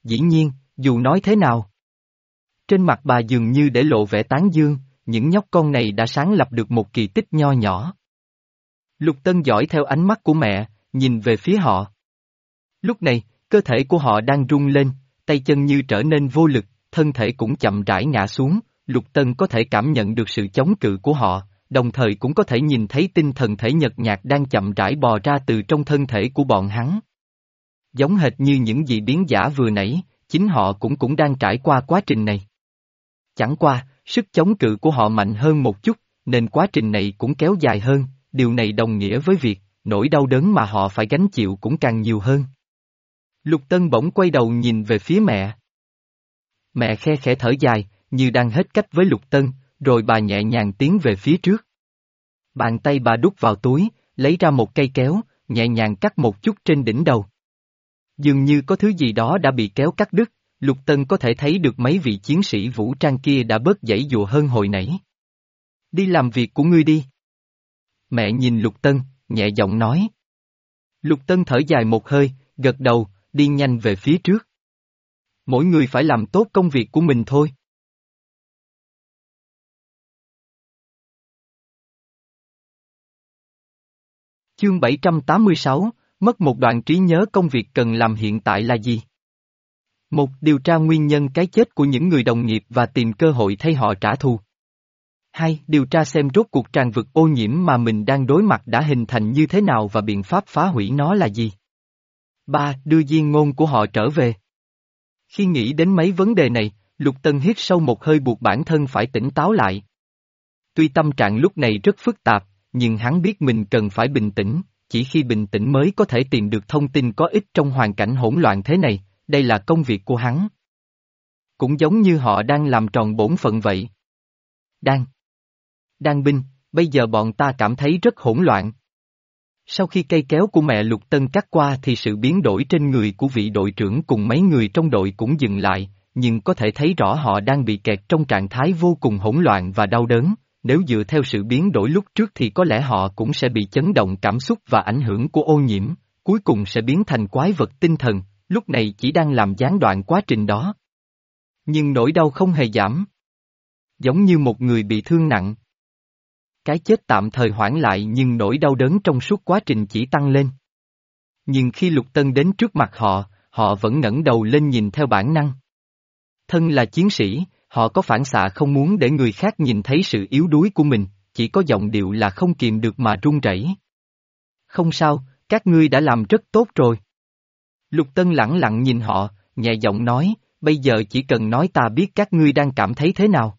Speaker 1: Dĩ nhiên, dù nói thế nào. Trên mặt bà dường như để lộ vẻ tán dương, những nhóc con này đã sáng lập được một kỳ tích nho nhỏ. Lục Tân dõi theo ánh mắt của mẹ, nhìn về phía họ. Lúc này, cơ thể của họ đang rung lên, tay chân như trở nên vô lực, thân thể cũng chậm rãi ngã xuống, Lục Tân có thể cảm nhận được sự chống cự của họ, đồng thời cũng có thể nhìn thấy tinh thần thể nhợt nhạt đang chậm rãi bò ra từ trong thân thể của bọn hắn. Giống hệt như những dị biến giả vừa nãy, chính họ cũng cũng đang trải qua quá trình này. Chẳng qua, sức chống cự của họ mạnh hơn một chút, nên quá trình này cũng kéo dài hơn, điều này đồng nghĩa với việc, nỗi đau đớn mà họ phải gánh chịu cũng càng nhiều hơn. Lục Tân bỗng quay đầu nhìn về phía mẹ. Mẹ khe khẽ thở dài, như đang hết cách với Lục Tân, rồi bà nhẹ nhàng tiến về phía trước. Bàn tay bà đút vào túi, lấy ra một cây kéo, nhẹ nhàng cắt một chút trên đỉnh đầu. Dường như có thứ gì đó đã bị kéo cắt đứt, Lục Tân có thể thấy được mấy vị chiến sĩ vũ trang kia đã bớt giãy giụa hơn hồi nãy. Đi làm việc của ngươi đi. Mẹ nhìn Lục Tân, nhẹ giọng nói. Lục Tân thở dài một hơi, gật đầu, đi nhanh về phía trước. Mỗi người phải làm tốt công việc của mình thôi. Chương bảy trăm tám mươi sáu, mất một đoạn trí nhớ công việc cần làm hiện tại là gì? Một, điều tra nguyên nhân cái chết của những người đồng nghiệp và tìm cơ hội thay họ trả thù. Hai, điều tra xem rốt cuộc tràn vực ô nhiễm mà mình đang đối mặt đã hình thành như thế nào và biện pháp phá hủy nó là gì. Ba, đưa Diên Ngôn của họ trở về. Khi nghĩ đến mấy vấn đề này, Lục Tân hít sâu một hơi buộc bản thân phải tỉnh táo lại. Tuy tâm trạng lúc này rất phức tạp, nhưng hắn biết mình cần phải bình tĩnh, chỉ khi bình tĩnh mới có thể tìm được thông tin có ích trong hoàn cảnh hỗn loạn thế này, đây là công việc của hắn. Cũng giống như họ đang làm tròn bổn phận vậy. Đang. Đang binh, bây giờ bọn ta cảm thấy rất hỗn loạn. Sau khi cây kéo của mẹ Lục Tân cắt qua thì sự biến đổi trên người của vị đội trưởng cùng mấy người trong đội cũng dừng lại, nhưng có thể thấy rõ họ đang bị kẹt trong trạng thái vô cùng hỗn loạn và đau đớn. Nếu dựa theo sự biến đổi lúc trước thì có lẽ họ cũng sẽ bị chấn động cảm xúc và ảnh hưởng của ô nhiễm, cuối cùng sẽ biến thành quái vật tinh thần, lúc này chỉ đang làm gián đoạn quá trình đó. Nhưng nỗi đau không hề giảm. Giống như một người bị thương nặng. Cái chết tạm thời hoãn lại nhưng nỗi đau đớn trong suốt quá trình chỉ tăng lên. Nhưng khi Lục Tân đến trước mặt họ, họ vẫn ngẩng đầu lên nhìn theo bản năng. Thân là chiến sĩ, họ có phản xạ không muốn để người khác nhìn thấy sự yếu đuối của mình, chỉ có giọng điệu là không kìm được mà run rẩy. Không sao, các ngươi đã làm rất tốt rồi. Lục Tân lẳng lặng nhìn họ, nhẹ giọng nói, bây giờ chỉ cần nói ta biết các ngươi đang cảm thấy thế nào.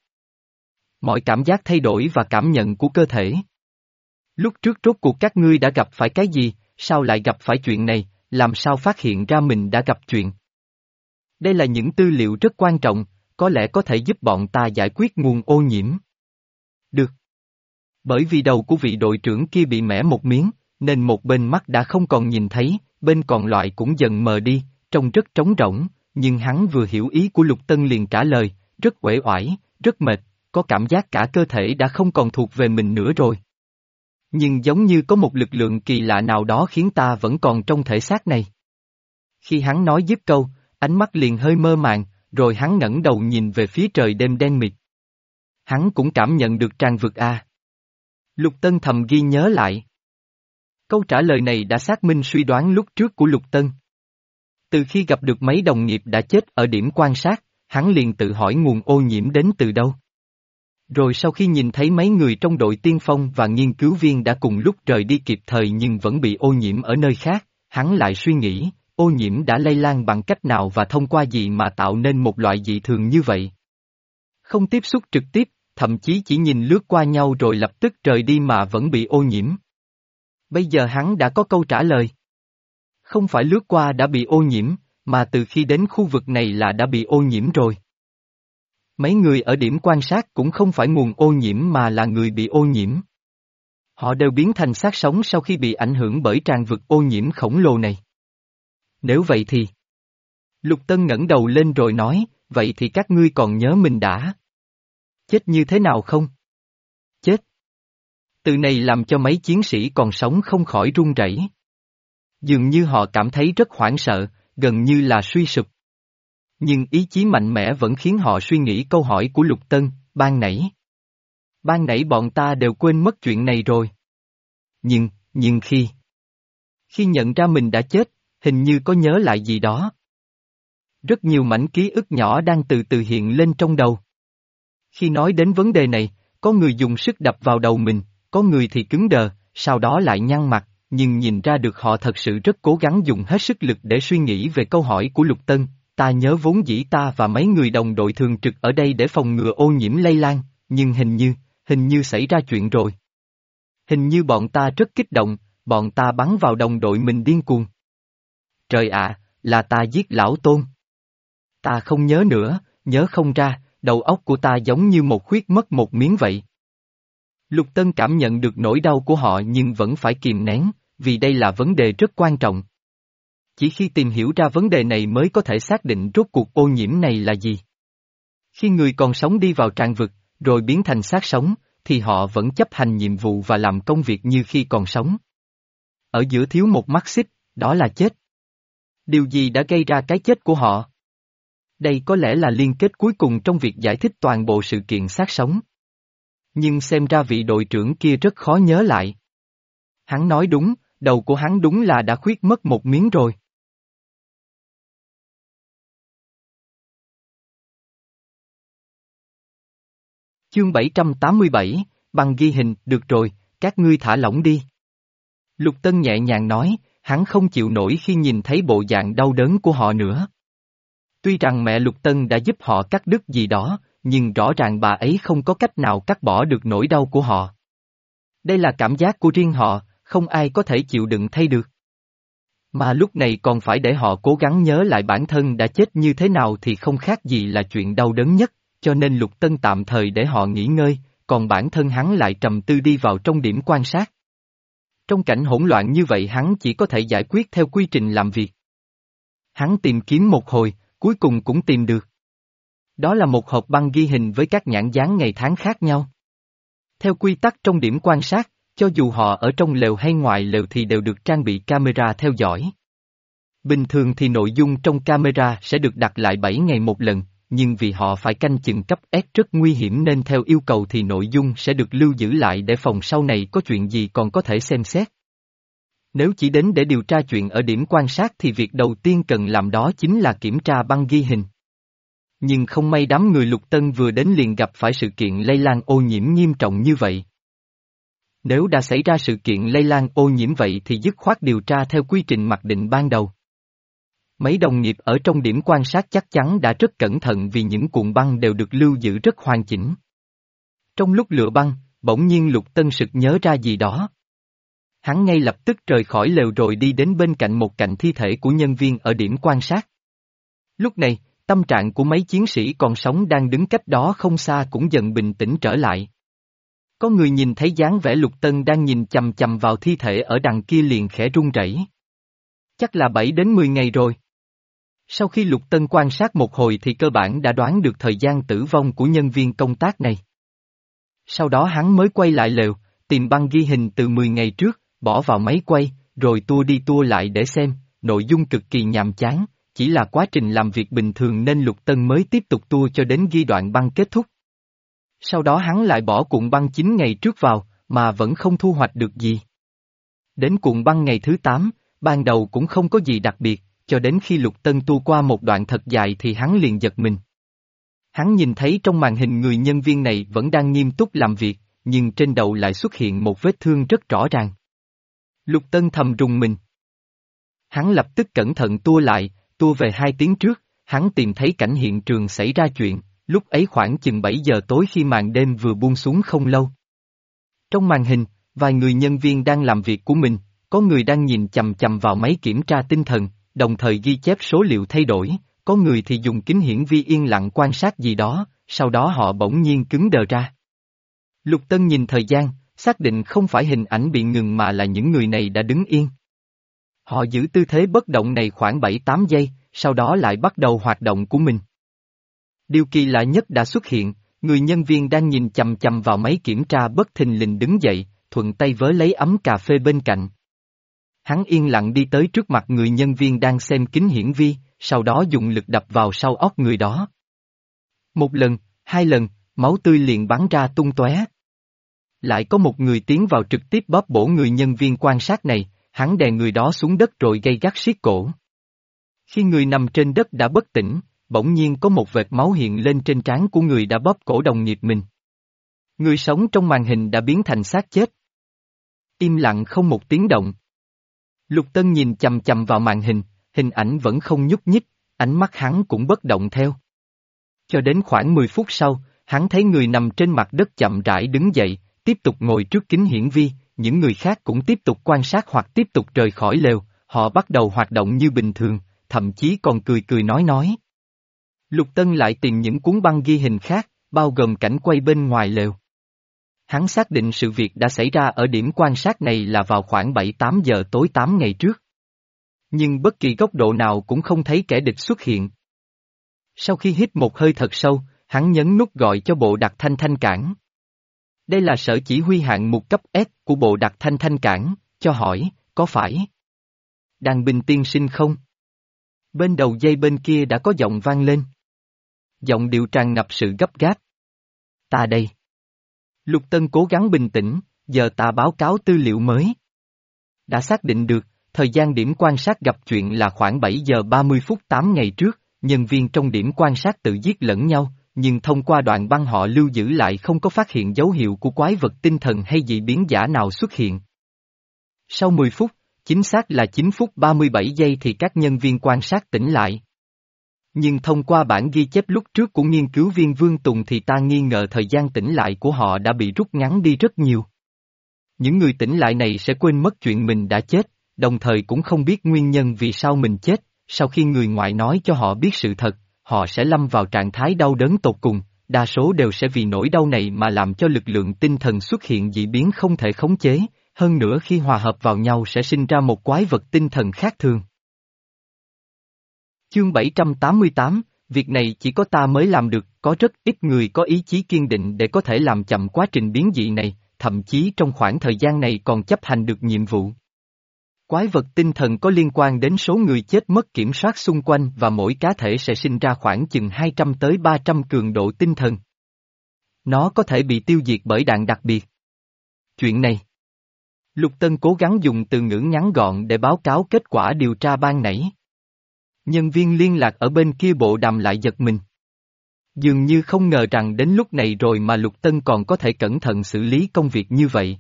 Speaker 1: Mọi cảm giác thay đổi và cảm nhận của cơ thể. Lúc trước rốt cuộc các ngươi đã gặp phải cái gì, sao lại gặp phải chuyện này, làm sao phát hiện ra mình đã gặp chuyện. Đây là những tư liệu rất quan trọng, có lẽ có thể giúp bọn ta giải quyết nguồn ô nhiễm. Được. Bởi vì đầu của vị đội trưởng kia bị mẻ một miếng, nên một bên mắt đã không còn nhìn thấy, bên còn lại cũng dần mờ đi, trông rất trống rỗng, nhưng hắn vừa hiểu ý của Lục Tân liền trả lời, rất uể oải, rất mệt, có cảm giác cả cơ thể đã không còn thuộc về mình nữa rồi. Nhưng giống như có một lực lượng kỳ lạ nào đó khiến ta vẫn còn trong thể xác này. Khi hắn nói dứt câu, ánh mắt liền hơi mơ màng, rồi hắn ngẩng đầu nhìn về phía trời đêm đen mịt. Hắn cũng cảm nhận được tràn vực a. Lục Tân thầm ghi nhớ lại. Câu trả lời này đã xác minh suy đoán lúc trước của Lục Tân. Từ khi gặp được mấy đồng nghiệp đã chết ở điểm quan sát, hắn liền tự hỏi nguồn ô nhiễm đến từ đâu. Rồi sau khi nhìn thấy mấy người trong đội tiên phong và nghiên cứu viên đã cùng lúc rời đi kịp thời nhưng vẫn bị ô nhiễm ở nơi khác, hắn lại suy nghĩ, ô nhiễm đã lây lan bằng cách nào và thông qua gì mà tạo nên một loại dị thường như vậy. Không tiếp xúc trực tiếp, thậm chí chỉ nhìn lướt qua nhau rồi lập tức rời đi mà vẫn bị ô nhiễm. Bây giờ hắn đã có câu trả lời. Không phải lướt qua đã bị ô nhiễm, mà từ khi đến khu vực này là đã bị ô nhiễm rồi. Mấy người ở điểm quan sát cũng không phải nguồn ô nhiễm mà là người bị ô nhiễm. Họ đều biến thành xác sống sau khi bị ảnh hưởng bởi tràn vực ô nhiễm khổng lồ này. Nếu vậy thì... Lục Tân ngẩng đầu lên rồi nói, vậy thì các ngươi còn nhớ mình đã chết như thế nào không? Chết. Từ này làm cho mấy chiến sĩ còn sống không khỏi run rẩy. Dường như họ cảm thấy rất hoảng sợ, gần như là suy sụp. Nhưng ý chí mạnh mẽ vẫn khiến họ suy nghĩ câu hỏi của Lục Tân, ban nãy. Ban nãy bọn ta đều quên mất chuyện này rồi. Nhưng, nhưng khi... Khi nhận ra mình đã chết, hình như có nhớ lại gì đó. Rất nhiều mảnh ký ức nhỏ đang từ từ hiện lên trong đầu. Khi nói đến vấn đề này, có người dùng sức đập vào đầu mình, có người thì cứng đờ, sau đó lại nhăn mặt, nhưng nhìn ra được họ thật sự rất cố gắng dùng hết sức lực để suy nghĩ về câu hỏi của Lục Tân. Ta nhớ vốn dĩ ta và mấy người đồng đội thường trực ở đây để phòng ngừa ô nhiễm lây lan, nhưng hình như, hình như xảy ra chuyện rồi. Hình như bọn ta rất kích động, bọn ta bắn vào đồng đội mình điên cuồng. Trời ạ, là ta giết lão Tôn. Ta không nhớ nữa, nhớ không ra, đầu óc của ta giống như một khuyết mất một miếng vậy. Lục Tân cảm nhận được nỗi đau của họ nhưng vẫn phải kìm nén, vì đây là vấn đề rất quan trọng. Chỉ khi tìm hiểu ra vấn đề này mới có thể xác định rốt cuộc ô nhiễm này là gì. Khi người còn sống đi vào tràn vực, rồi biến thành xác sống, thì họ vẫn chấp hành nhiệm vụ và làm công việc như khi còn sống. Ở giữa thiếu một mắt xích, đó là chết. Điều gì đã gây ra cái chết của họ? Đây có lẽ là liên kết cuối cùng trong việc giải thích toàn bộ sự kiện xác sống. Nhưng xem ra vị đội trưởng kia rất khó nhớ lại. Hắn nói đúng, đầu của hắn đúng là đã khuyết mất một miếng rồi. Chương bảy trăm tám mươi bảy, bằng ghi hình, được rồi, các ngươi thả lỏng đi. Lục Tân nhẹ nhàng nói, hắn không chịu nổi khi nhìn thấy bộ dạng đau đớn của họ nữa. Tuy rằng mẹ Lục Tân đã giúp họ cắt đứt gì đó, nhưng rõ ràng bà ấy không có cách nào cắt bỏ được nỗi đau của họ. Đây là cảm giác của riêng họ, không ai có thể chịu đựng thay được. Mà lúc này còn phải để họ cố gắng nhớ lại bản thân đã chết như thế nào thì không khác gì là chuyện đau đớn nhất, cho nên Lục Tân tạm thời để họ nghỉ ngơi, còn bản thân hắn lại trầm tư đi vào trong điểm quan sát. Trong cảnh hỗn loạn như vậy hắn chỉ có thể giải quyết theo quy trình làm việc. Hắn tìm kiếm một hồi, cuối cùng cũng tìm được. Đó là một hộp băng ghi hình với các nhãn dán ngày tháng khác nhau. Theo quy tắc trong điểm quan sát, cho dù họ ở trong lều hay ngoài lều thì đều được trang bị camera theo dõi. Bình thường thì nội dung trong camera sẽ được đặt lại bảy ngày một lần, nhưng vì họ phải canh chừng cấp S rất nguy hiểm nên theo yêu cầu thì nội dung sẽ được lưu giữ lại để phòng sau này có chuyện gì còn có thể xem xét. Nếu chỉ đến để điều tra chuyện ở điểm quan sát thì việc đầu tiên cần làm đó chính là kiểm tra băng ghi hình. Nhưng không may đám người Lục Tân vừa đến liền gặp phải sự kiện lây lan ô nhiễm nghiêm trọng như vậy. Nếu đã xảy ra sự kiện lây lan ô nhiễm vậy thì dứt khoát điều tra theo quy trình mặc định ban đầu. Mấy đồng nghiệp ở trong điểm quan sát chắc chắn đã rất cẩn thận vì những cuộn băng đều được lưu giữ rất hoàn chỉnh. Trong lúc lựa băng, bỗng nhiên Lục Tân sực nhớ ra gì đó. Hắn ngay lập tức rời khỏi lều rồi đi đến bên cạnh một cạnh thi thể của nhân viên ở điểm quan sát. Lúc này, tâm trạng của mấy chiến sĩ còn sống đang đứng cách đó không xa cũng dần bình tĩnh trở lại. Có người nhìn thấy dáng vẻ Lục Tân đang nhìn chằm chằm vào thi thể ở đằng kia liền khẽ run rẩy. Chắc là bảy đến mười ngày rồi. Sau khi Lục Tân quan sát một hồi thì cơ bản đã đoán được thời gian tử vong của nhân viên công tác này. Sau đó hắn mới quay lại lều, tìm băng ghi hình từ mười ngày trước, bỏ vào máy quay, rồi tua đi tua lại để xem, nội dung cực kỳ nhàm chán, chỉ là quá trình làm việc bình thường nên Lục Tân mới tiếp tục tua cho đến ghi đoạn băng kết thúc. Sau đó hắn lại bỏ cuộn băng chín ngày trước vào, mà vẫn không thu hoạch được gì. Đến cuộn băng ngày thứ tám, ban đầu cũng không có gì đặc biệt, cho đến khi Lục Tân tua qua một đoạn thật dài thì hắn liền giật mình. Hắn nhìn thấy trong màn hình người nhân viên này vẫn đang nghiêm túc làm việc, nhưng trên đầu lại xuất hiện một vết thương rất rõ ràng. Lục Tân thầm rùng mình. Hắn lập tức cẩn thận tua lại, tua về hai tiếng trước, hắn tìm thấy cảnh hiện trường xảy ra chuyện, lúc ấy khoảng chừng bảy giờ tối khi màn đêm vừa buông xuống không lâu. Trong màn hình, vài người nhân viên đang làm việc của mình, có người đang nhìn chằm chằm vào máy kiểm tra tinh thần, đồng thời ghi chép số liệu thay đổi, có người thì dùng kính hiển vi yên lặng quan sát gì đó, sau đó họ bỗng nhiên cứng đờ ra. Lục Tân nhìn thời gian, xác định không phải hình ảnh bị ngừng mà là những người này đã đứng yên. Họ giữ tư thế bất động này khoảng bảy tám giây, sau đó lại bắt đầu hoạt động của mình. Điều kỳ lạ nhất đã xuất hiện, người nhân viên đang nhìn chằm chằm vào máy kiểm tra bất thình lình đứng dậy, thuận tay vớ lấy ấm cà phê bên cạnh. Hắn yên lặng đi tới trước mặt người nhân viên đang xem kính hiển vi, sau đó dùng lực đập vào sau óc người đó. Một lần, hai lần, máu tươi liền bắn ra tung tóe. Lại có một người tiến vào trực tiếp bóp bổ người nhân viên quan sát này, hắn đè người đó xuống đất rồi gay gắt siết cổ. Khi người nằm trên đất đã bất tỉnh, bỗng nhiên có một vệt máu hiện lên trên trán của người đã bóp cổ đồng nghiệp mình. Người sống trong màn hình đã biến thành xác chết. Im lặng không một tiếng động. Lục Tân nhìn chằm chằm vào màn hình, hình ảnh vẫn không nhúc nhích, ánh mắt hắn cũng bất động theo. Cho đến khoảng mười phút sau, hắn thấy người nằm trên mặt đất chậm rãi đứng dậy, tiếp tục ngồi trước kính hiển vi, những người khác cũng tiếp tục quan sát hoặc tiếp tục rời khỏi lều, họ bắt đầu hoạt động như bình thường, thậm chí còn cười cười nói nói. Lục Tân lại tìm những cuốn băng ghi hình khác, bao gồm cảnh quay bên ngoài lều. Hắn xác định sự việc đã xảy ra ở điểm quan sát này là vào khoảng bảy tám giờ tối tám ngày trước. Nhưng bất kỳ góc độ nào cũng không thấy kẻ địch xuất hiện. Sau khi hít một hơi thật sâu, hắn nhấn nút gọi cho bộ đặc thanh thanh cảng. Đây là sở chỉ huy hạng mục cấp S của bộ đặc thanh thanh cảng, cho hỏi, có phải Đàn Bình tiên sinh không? Bên đầu dây bên kia đã có giọng vang lên. Giọng điệu tràn ngập sự gấp gáp. Ta đây. Lục Tân cố gắng bình tĩnh, giờ ta báo cáo tư liệu mới. Đã xác định được, thời gian điểm quan sát gặp chuyện là khoảng bảy giờ ba mươi phút tám ngày trước, nhân viên trong điểm quan sát tự giết lẫn nhau, nhưng thông qua đoạn băng họ lưu giữ lại không có phát hiện dấu hiệu của quái vật tinh thần hay dị biến giả nào xuất hiện. Sau mười phút, chính xác là chín phút ba mươi bảy giây thì các nhân viên quan sát tỉnh lại. Nhưng thông qua bản ghi chép lúc trước của nghiên cứu viên Vương Tùng thì ta nghi ngờ thời gian tỉnh lại của họ đã bị rút ngắn đi rất nhiều. Những người tỉnh lại này sẽ quên mất chuyện mình đã chết, đồng thời cũng không biết nguyên nhân vì sao mình chết, sau khi người ngoại nói cho họ biết sự thật, họ sẽ lâm vào trạng thái đau đớn tột cùng, đa số đều sẽ vì nỗi đau này mà làm cho lực lượng tinh thần xuất hiện dị biến không thể khống chế, hơn nữa khi hòa hợp vào nhau sẽ sinh ra một quái vật tinh thần khác thường. Chương bảy trăm tám mươi tám, việc này chỉ có ta mới làm được, có rất ít người có ý chí kiên định để có thể làm chậm quá trình biến dị này, thậm chí trong khoảng thời gian này còn chấp hành được nhiệm vụ. Quái vật tinh thần có liên quan đến số người chết mất kiểm soát xung quanh và mỗi cá thể sẽ sinh ra khoảng chừng hai trăm tới ba trăm cường độ tinh thần. Nó có thể bị tiêu diệt bởi đạn đặc biệt. Chuyện này. Lục Tân cố gắng dùng từ ngữ ngắn gọn để báo cáo kết quả điều tra ban nãy. Nhân viên liên lạc ở bên kia bộ đàm lại giật mình. Dường như không ngờ rằng đến lúc này rồi mà Lục Tân còn có thể cẩn thận xử lý công việc như vậy.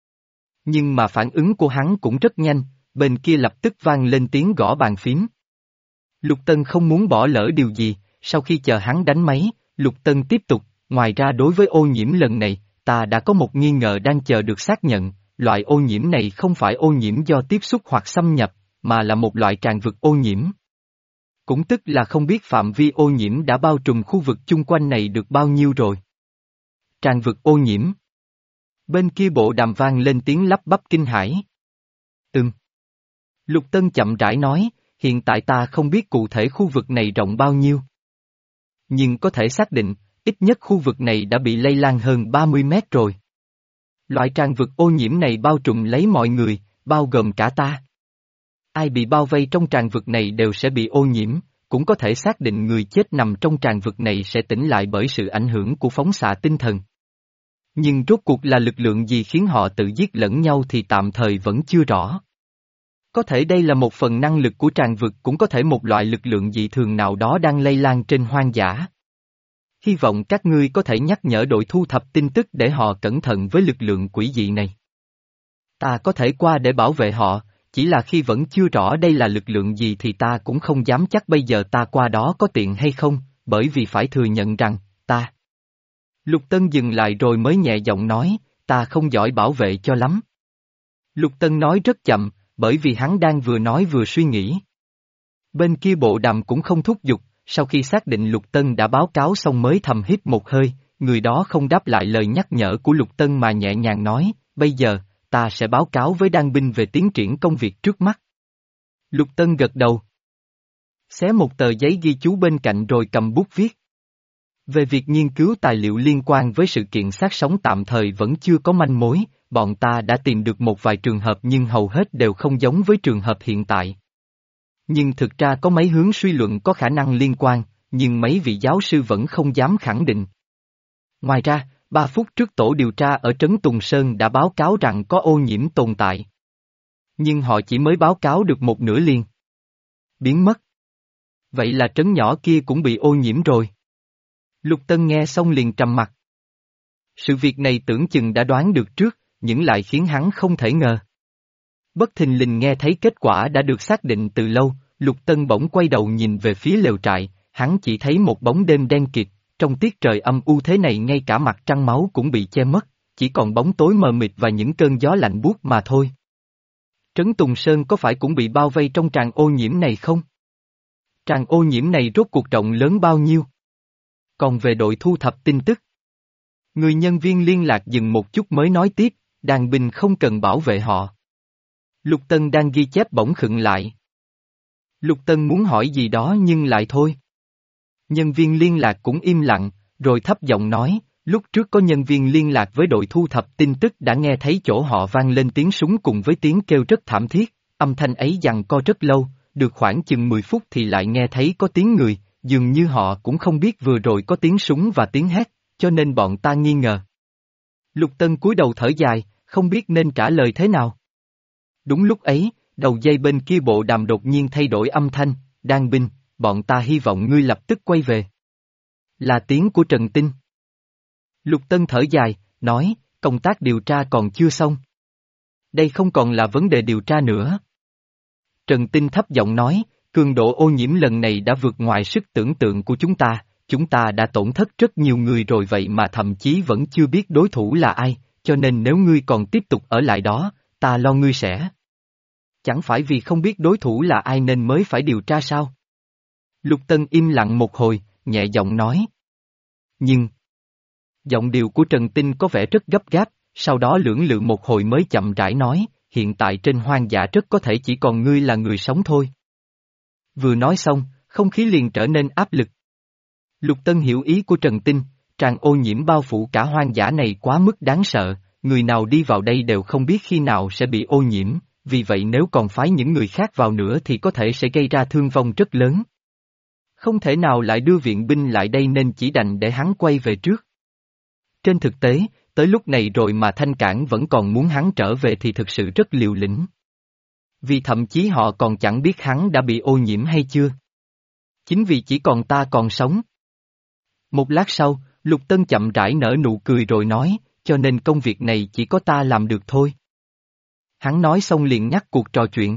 Speaker 1: Nhưng mà phản ứng của hắn cũng rất nhanh, bên kia lập tức vang lên tiếng gõ bàn phím. Lục Tân không muốn bỏ lỡ điều gì, sau khi chờ hắn đánh máy, Lục Tân tiếp tục, ngoài ra đối với ô nhiễm lần này, ta đã có một nghi ngờ đang chờ được xác nhận, loại ô nhiễm này không phải ô nhiễm do tiếp xúc hoặc xâm nhập, mà là một loại tràn vực ô nhiễm. Cũng tức là không biết phạm vi ô nhiễm đã bao trùm khu vực chung quanh này được bao nhiêu rồi. Tràn vực ô nhiễm. Bên kia bộ đàm vang lên tiếng lắp bắp kinh hãi. Ừm. Lục Tân chậm rãi nói, hiện tại ta không biết cụ thể khu vực này rộng bao nhiêu. Nhưng có thể xác định, ít nhất khu vực này đã bị lây lan hơn ba mươi mét rồi. Loại tràn vực ô nhiễm này bao trùm lấy mọi người, bao gồm cả ta. Ai bị bao vây trong tràn vực này đều sẽ bị ô nhiễm, cũng có thể xác định người chết nằm trong tràn vực này sẽ tỉnh lại bởi sự ảnh hưởng của phóng xạ tinh thần. Nhưng rốt cuộc là lực lượng gì khiến họ tự giết lẫn nhau thì tạm thời vẫn chưa rõ. Có thể đây là một phần năng lực của tràn vực, cũng có thể một loại lực lượng dị thường nào đó đang lây lan trên hoang dã. Hy vọng các ngươi có thể nhắc nhở đội thu thập tin tức để họ cẩn thận với lực lượng quỷ dị này. Ta có thể qua để bảo vệ họ, chỉ là khi vẫn chưa rõ đây là lực lượng gì thì ta cũng không dám chắc bây giờ ta qua đó có tiện hay không, bởi vì phải thừa nhận rằng, ta. Lục Tân dừng lại rồi mới nhẹ giọng nói, ta không giỏi bảo vệ cho lắm. Lục Tân nói rất chậm, bởi vì hắn đang vừa nói vừa suy nghĩ. Bên kia bộ đàm cũng không thúc giục, sau khi xác định Lục Tân đã báo cáo xong mới thầm hít một hơi, người đó không đáp lại lời nhắc nhở của Lục Tân mà nhẹ nhàng nói, bây giờ, ta sẽ báo cáo với Đan binh về tiến triển công việc trước mắt. Lục Tân gật đầu. Xé một tờ giấy ghi chú bên cạnh rồi cầm bút viết. Về việc nghiên cứu tài liệu liên quan với sự kiện xác sống tạm thời vẫn chưa có manh mối, bọn ta đã tìm được một vài trường hợp nhưng hầu hết đều không giống với trường hợp hiện tại. Nhưng thực ra có mấy hướng suy luận có khả năng liên quan, nhưng mấy vị giáo sư vẫn không dám khẳng định. Ngoài ra, ba phút trước tổ điều tra ở Trấn Tùng Sơn đã báo cáo rằng có ô nhiễm tồn tại. Nhưng họ chỉ mới báo cáo được một nửa liền. Biến mất. Vậy là trấn nhỏ kia cũng bị ô nhiễm rồi. Lục Tân nghe xong liền trầm mặt. Sự việc này tưởng chừng đã đoán được trước, nhưng lại khiến hắn không thể ngờ. Bất thình lình nghe thấy kết quả đã được xác định từ lâu, Lục Tân bỗng quay đầu nhìn về phía lều trại, hắn chỉ thấy một bóng đêm đen kịt, trong tiết trời âm u thế này ngay cả mặt trăng máu cũng bị che mất, chỉ còn bóng tối mờ mịt và những cơn gió lạnh buốt mà thôi. Trấn Tùng Sơn có phải cũng bị bao vây trong tràn ô nhiễm này không? Tràn ô nhiễm này rốt cuộc rộng lớn bao nhiêu? Còn về đội thu thập tin tức. Người nhân viên liên lạc dừng một chút mới nói tiếp, đàn binh không cần bảo vệ họ. Lục Tân đang ghi chép bỗng khựng lại. Lục Tân muốn hỏi gì đó nhưng lại thôi. Nhân viên liên lạc cũng im lặng, rồi thấp giọng nói, lúc trước có nhân viên liên lạc với đội thu thập tin tức đã nghe thấy chỗ họ vang lên tiếng súng cùng với tiếng kêu rất thảm thiết, âm thanh ấy giằng co rất lâu, được khoảng chừng mười phút thì lại nghe thấy có tiếng người, dường như họ cũng không biết vừa rồi có tiếng súng và tiếng hét, cho nên bọn ta nghi ngờ. Lục Tân cúi đầu thở dài, không biết nên trả lời thế nào. Đúng lúc ấy, đầu dây bên kia bộ đàm đột nhiên thay đổi âm thanh, Đan binh, bọn ta hy vọng ngươi lập tức quay về. Là tiếng của Trần Tinh. Lục Tân thở dài, nói, công tác điều tra còn chưa xong. Đây không còn là vấn đề điều tra nữa. Trần Tinh thấp giọng nói, cường độ ô nhiễm lần này đã vượt ngoài sức tưởng tượng của chúng ta, chúng ta đã tổn thất rất nhiều người rồi vậy mà thậm chí vẫn chưa biết đối thủ là ai, cho nên nếu ngươi còn tiếp tục ở lại đó, ta lo ngươi sẽ. Chẳng phải vì không biết đối thủ là ai nên mới phải điều tra sao? Lục Tân im lặng một hồi, nhẹ giọng nói. Nhưng... Giọng điệu của Trần Tinh có vẻ rất gấp gáp, sau đó lưỡng lự một hồi mới chậm rãi nói, hiện tại trên hoang dã rất có thể chỉ còn ngươi là người sống thôi. Vừa nói xong, không khí liền trở nên áp lực. Lục Tân hiểu ý của Trần Tinh, tràn ô nhiễm bao phủ cả hoang dã này quá mức đáng sợ, người nào đi vào đây đều không biết khi nào sẽ bị ô nhiễm, vì vậy nếu còn phái những người khác vào nữa thì có thể sẽ gây ra thương vong rất lớn. Không thể nào lại đưa viện binh lại đây nên chỉ đành để hắn quay về trước. Trên thực tế, tới lúc này rồi mà Thanh Cảng vẫn còn muốn hắn trở về thì thực sự rất liều lĩnh. Vì thậm chí họ còn chẳng biết hắn đã bị ô nhiễm hay chưa. Chính vì chỉ còn ta còn sống. Một lát sau, Lục Tân chậm rãi nở nụ cười rồi nói, cho nên công việc này chỉ có ta làm được thôi. Hắn nói xong liền ngắt cuộc trò chuyện.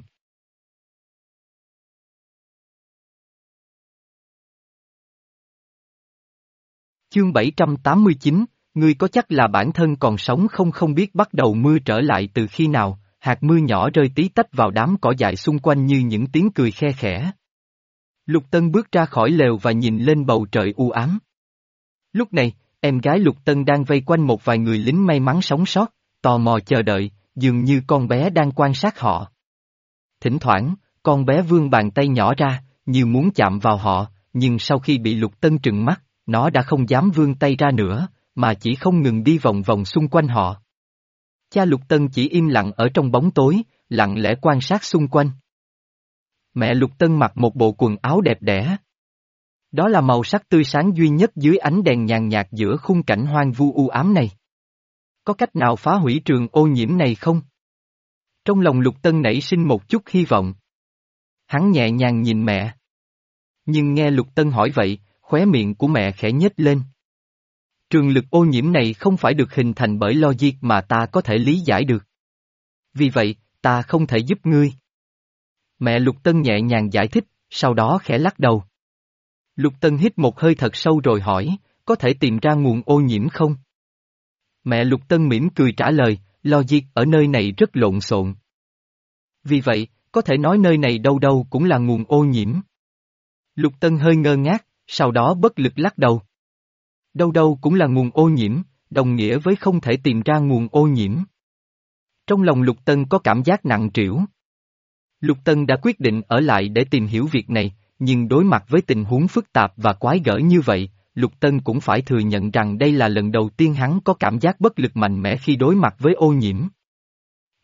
Speaker 1: Chương bảy trăm tám mươi chín, ngươi có chắc là bản thân còn sống không? Không biết bắt đầu mưa trở lại từ khi nào, hạt mưa nhỏ rơi tí tách vào đám cỏ dại xung quanh như những tiếng cười khe khẽ. Lục Tân bước ra khỏi lều và nhìn lên bầu trời u ám. Lúc này, em gái Lục Tân đang vây quanh một vài người lính may mắn sống sót, tò mò chờ đợi, dường như con bé đang quan sát họ. Thỉnh thoảng, con bé vươn bàn tay nhỏ ra, như muốn chạm vào họ, nhưng sau khi bị Lục Tân trừng mắt, nó đã không dám vươn tay ra nữa, mà chỉ không ngừng đi vòng vòng xung quanh họ. Cha Lục Tân chỉ im lặng ở trong bóng tối, lặng lẽ quan sát xung quanh. Mẹ Lục Tân mặc một bộ quần áo đẹp đẽ. Đó là màu sắc tươi sáng duy nhất dưới ánh đèn nhàn nhạt giữa khung cảnh hoang vu u ám này. Có cách nào phá hủy trường ô nhiễm này không? Trong lòng Lục Tân nảy sinh một chút hy vọng. Hắn nhẹ nhàng nhìn mẹ. Nhưng nghe Lục Tân hỏi vậy, khóe miệng của mẹ khẽ nhếch lên. Trường lực ô nhiễm này không phải được hình thành bởi logic mà ta có thể lý giải được. Vì vậy, ta không thể giúp ngươi. Mẹ Lục Tân nhẹ nhàng giải thích, sau đó khẽ lắc đầu. Lục Tân hít một hơi thật sâu rồi hỏi, có thể tìm ra nguồn ô nhiễm không? Mẹ Lục Tân mỉm cười trả lời, logic ở nơi này rất lộn xộn. Vì vậy, có thể nói nơi này đâu đâu cũng là nguồn ô nhiễm. Lục Tân hơi ngơ ngác, sau đó bất lực lắc đầu. Đâu đâu cũng là nguồn ô nhiễm, đồng nghĩa với không thể tìm ra nguồn ô nhiễm. Trong lòng Lục Tân có cảm giác nặng trĩu. Lục Tân đã quyết định ở lại để tìm hiểu việc này, nhưng đối mặt với tình huống phức tạp và quái gở như vậy, Lục Tân cũng phải thừa nhận rằng đây là lần đầu tiên hắn có cảm giác bất lực mạnh mẽ khi đối mặt với ô nhiễm.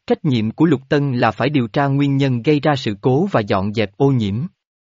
Speaker 1: Trách nhiệm của Lục Tân là phải điều tra nguyên nhân gây ra sự cố và dọn dẹp ô nhiễm.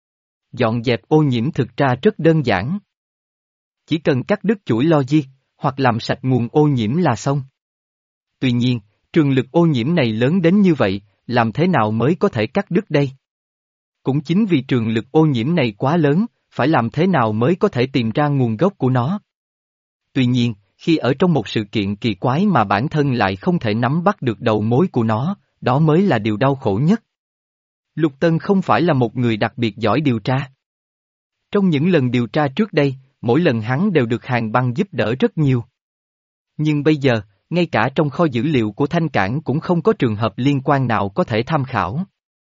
Speaker 1: Dọn dẹp ô nhiễm thực ra rất đơn giản. Chỉ cần cắt đứt chuỗi logic, hoặc làm sạch nguồn ô nhiễm là xong. Tuy nhiên, trường lực ô nhiễm này lớn đến như vậy, làm thế nào mới có thể cắt đứt đây? Cũng chính vì trường lực ô nhiễm này quá lớn, phải làm thế nào mới có thể tìm ra nguồn gốc của nó? Tuy nhiên, khi ở trong một sự kiện kỳ quái mà bản thân lại không thể nắm bắt được đầu mối của nó, đó mới là điều đau khổ nhất. Lục Tân không phải là một người đặc biệt giỏi điều tra. Trong những lần điều tra trước đây, mỗi lần hắn đều được Hàn Băng giúp đỡ rất nhiều. Nhưng bây giờ, ngay cả trong kho dữ liệu của Thanh Cảng cũng không có trường hợp liên quan nào có thể tham khảo.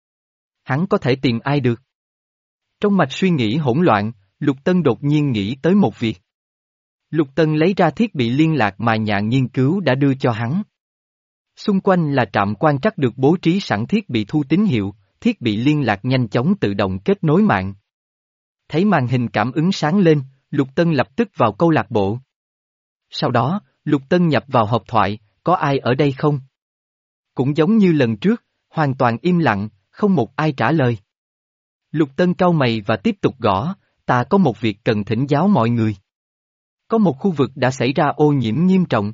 Speaker 1: Hắn có thể tìm ai được? Trong mạch suy nghĩ hỗn loạn, Lục Tân đột nhiên nghĩ tới một việc. Lục Tân lấy ra thiết bị liên lạc mà nhà nghiên cứu đã đưa cho hắn. Xung quanh là trạm quan trắc được bố trí sẵn thiết bị thu tín hiệu, thiết bị liên lạc nhanh chóng tự động kết nối mạng. Thấy màn hình cảm ứng sáng lên, Lục Tân lập tức vào câu lạc bộ. Sau đó, Lục Tân nhập vào hộp thoại, có ai ở đây không? Cũng giống như lần trước, hoàn toàn im lặng, không một ai trả lời. Lục Tân cau mày và tiếp tục gõ, ta có một việc cần thỉnh giáo mọi người. Có một khu vực đã xảy ra ô nhiễm nghiêm trọng.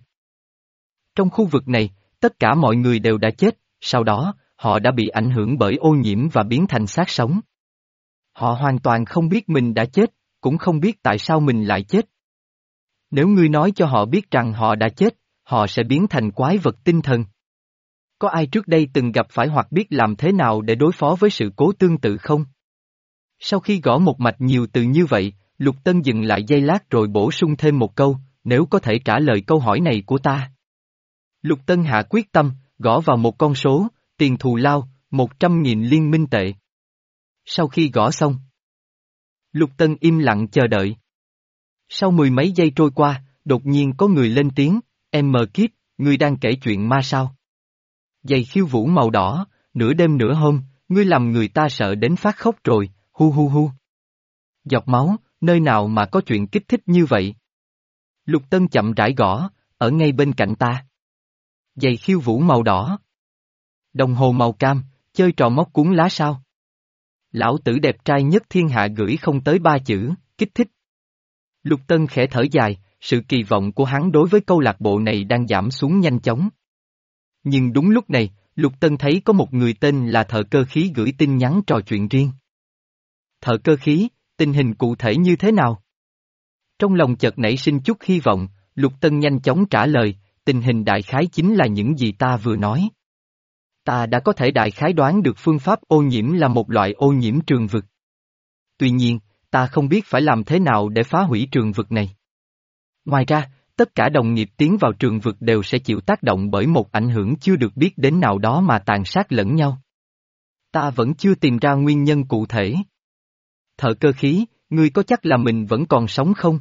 Speaker 1: Trong khu vực này, tất cả mọi người đều đã chết, sau đó, họ đã bị ảnh hưởng bởi ô nhiễm và biến thành xác sống. Họ hoàn toàn không biết mình đã chết, cũng không biết tại sao mình lại chết. Nếu ngươi nói cho họ biết rằng họ đã chết, họ sẽ biến thành quái vật tinh thần. Có ai trước đây từng gặp phải hoặc biết làm thế nào để đối phó với sự cố tương tự không? Sau khi gõ một mạch nhiều từ như vậy, Lục Tân dừng lại giây lát rồi bổ sung thêm một câu, nếu có thể trả lời câu hỏi này của ta. Lục Tân hạ quyết tâm, gõ vào một con số, tiền thù lao, một trăm nghìn liên minh tệ. Sau khi gõ xong, Lục Tân im lặng chờ đợi. Sau mười mấy giây trôi qua, đột nhiên có người lên tiếng, em mờ kiếp, ngươi đang kể chuyện ma sao? Giày khiêu vũ màu đỏ, nửa đêm nửa hôm, ngươi làm người ta sợ đến phát khóc rồi, hu hu hu. Giọt máu, nơi nào mà có chuyện kích thích như vậy? Lục Tân chậm rãi gõ, ở ngay bên cạnh ta. Giày khiêu vũ màu đỏ. Đồng hồ màu cam, chơi trò móc cuốn lá sao? Lão tử đẹp trai nhất thiên hạ gửi không tới ba chữ, kích thích. Lục Tân khẽ thở dài, sự kỳ vọng của hắn đối với câu lạc bộ này đang giảm xuống nhanh chóng. Nhưng đúng lúc này, Lục Tân thấy có một người tên là Thợ Cơ Khí gửi tin nhắn trò chuyện riêng. Thợ Cơ Khí, tình hình cụ thể như thế nào? Trong lòng chợt nảy sinh chút hy vọng, Lục Tân nhanh chóng trả lời, tình hình đại khái chính là những gì ta vừa nói. Ta đã có thể đại khái đoán được phương pháp ô nhiễm là một loại ô nhiễm trường vực. Tuy nhiên, ta không biết phải làm thế nào để phá hủy trường vực này. Ngoài ra, tất cả đồng nghiệp tiến vào trường vực đều sẽ chịu tác động bởi một ảnh hưởng chưa được biết đến nào đó mà tàn sát lẫn nhau. Ta vẫn chưa tìm ra nguyên nhân cụ thể. Thợ Cơ Khí, ngươi có chắc là mình vẫn còn sống không?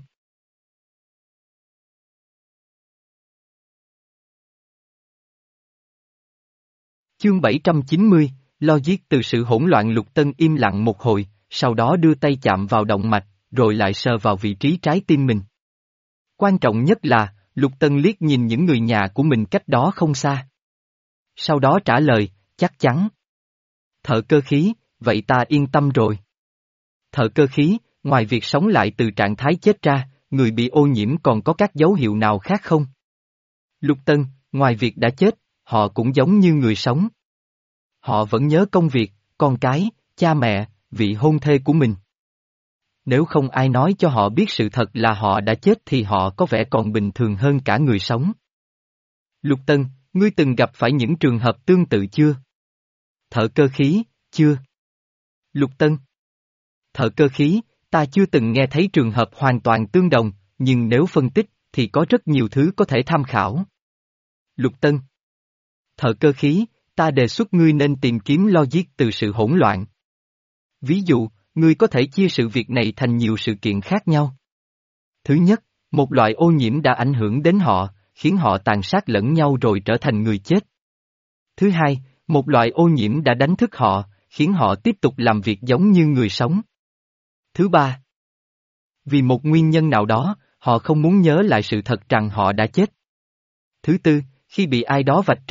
Speaker 1: Chương bảy trăm chín mươi, Logic từ sự hỗn loạn. Lục Tân im lặng một hồi, sau đó đưa tay chạm vào động mạch, rồi lại sờ vào vị trí trái tim mình. Quan trọng nhất là, Lục Tân liếc nhìn những người nhà của mình cách đó không xa. Sau đó trả lời, chắc chắn. Thợ Cơ Khí, vậy ta yên tâm rồi. Thợ Cơ Khí, ngoài việc sống lại từ trạng thái chết ra, người bị ô nhiễm còn có các dấu hiệu nào khác không? Lục Tân, ngoài việc đã chết, họ cũng giống như người sống. Họ vẫn nhớ công việc, con cái, cha mẹ, vị hôn thê của mình. Nếu không ai nói cho họ biết sự thật là họ đã chết thì họ có vẻ còn bình thường hơn cả người sống. Lục Tân, ngươi từng gặp phải những trường hợp tương tự chưa? Thợ Cơ Khí, chưa. Lục Tân. Thợ Cơ Khí, ta chưa từng nghe thấy trường hợp hoàn toàn tương đồng, nhưng nếu phân tích, thì có rất nhiều thứ có thể tham khảo. Lục Tân. Thợ Cơ Khí, ta đề xuất ngươi nên tìm kiếm logic từ sự hỗn loạn. Ví dụ, ngươi có thể chia sự việc này thành nhiều sự kiện khác nhau. Thứ nhất, một loại ô nhiễm đã ảnh hưởng đến họ, khiến họ tàn sát lẫn nhau rồi trở thành người chết. Thứ hai, một loại ô nhiễm đã đánh thức họ, khiến họ tiếp tục làm việc giống như người sống. Thứ ba, vì một nguyên nhân nào đó, họ không muốn nhớ lại sự thật rằng họ đã chết. Thứ tư, khi bị ai đó vạch trần,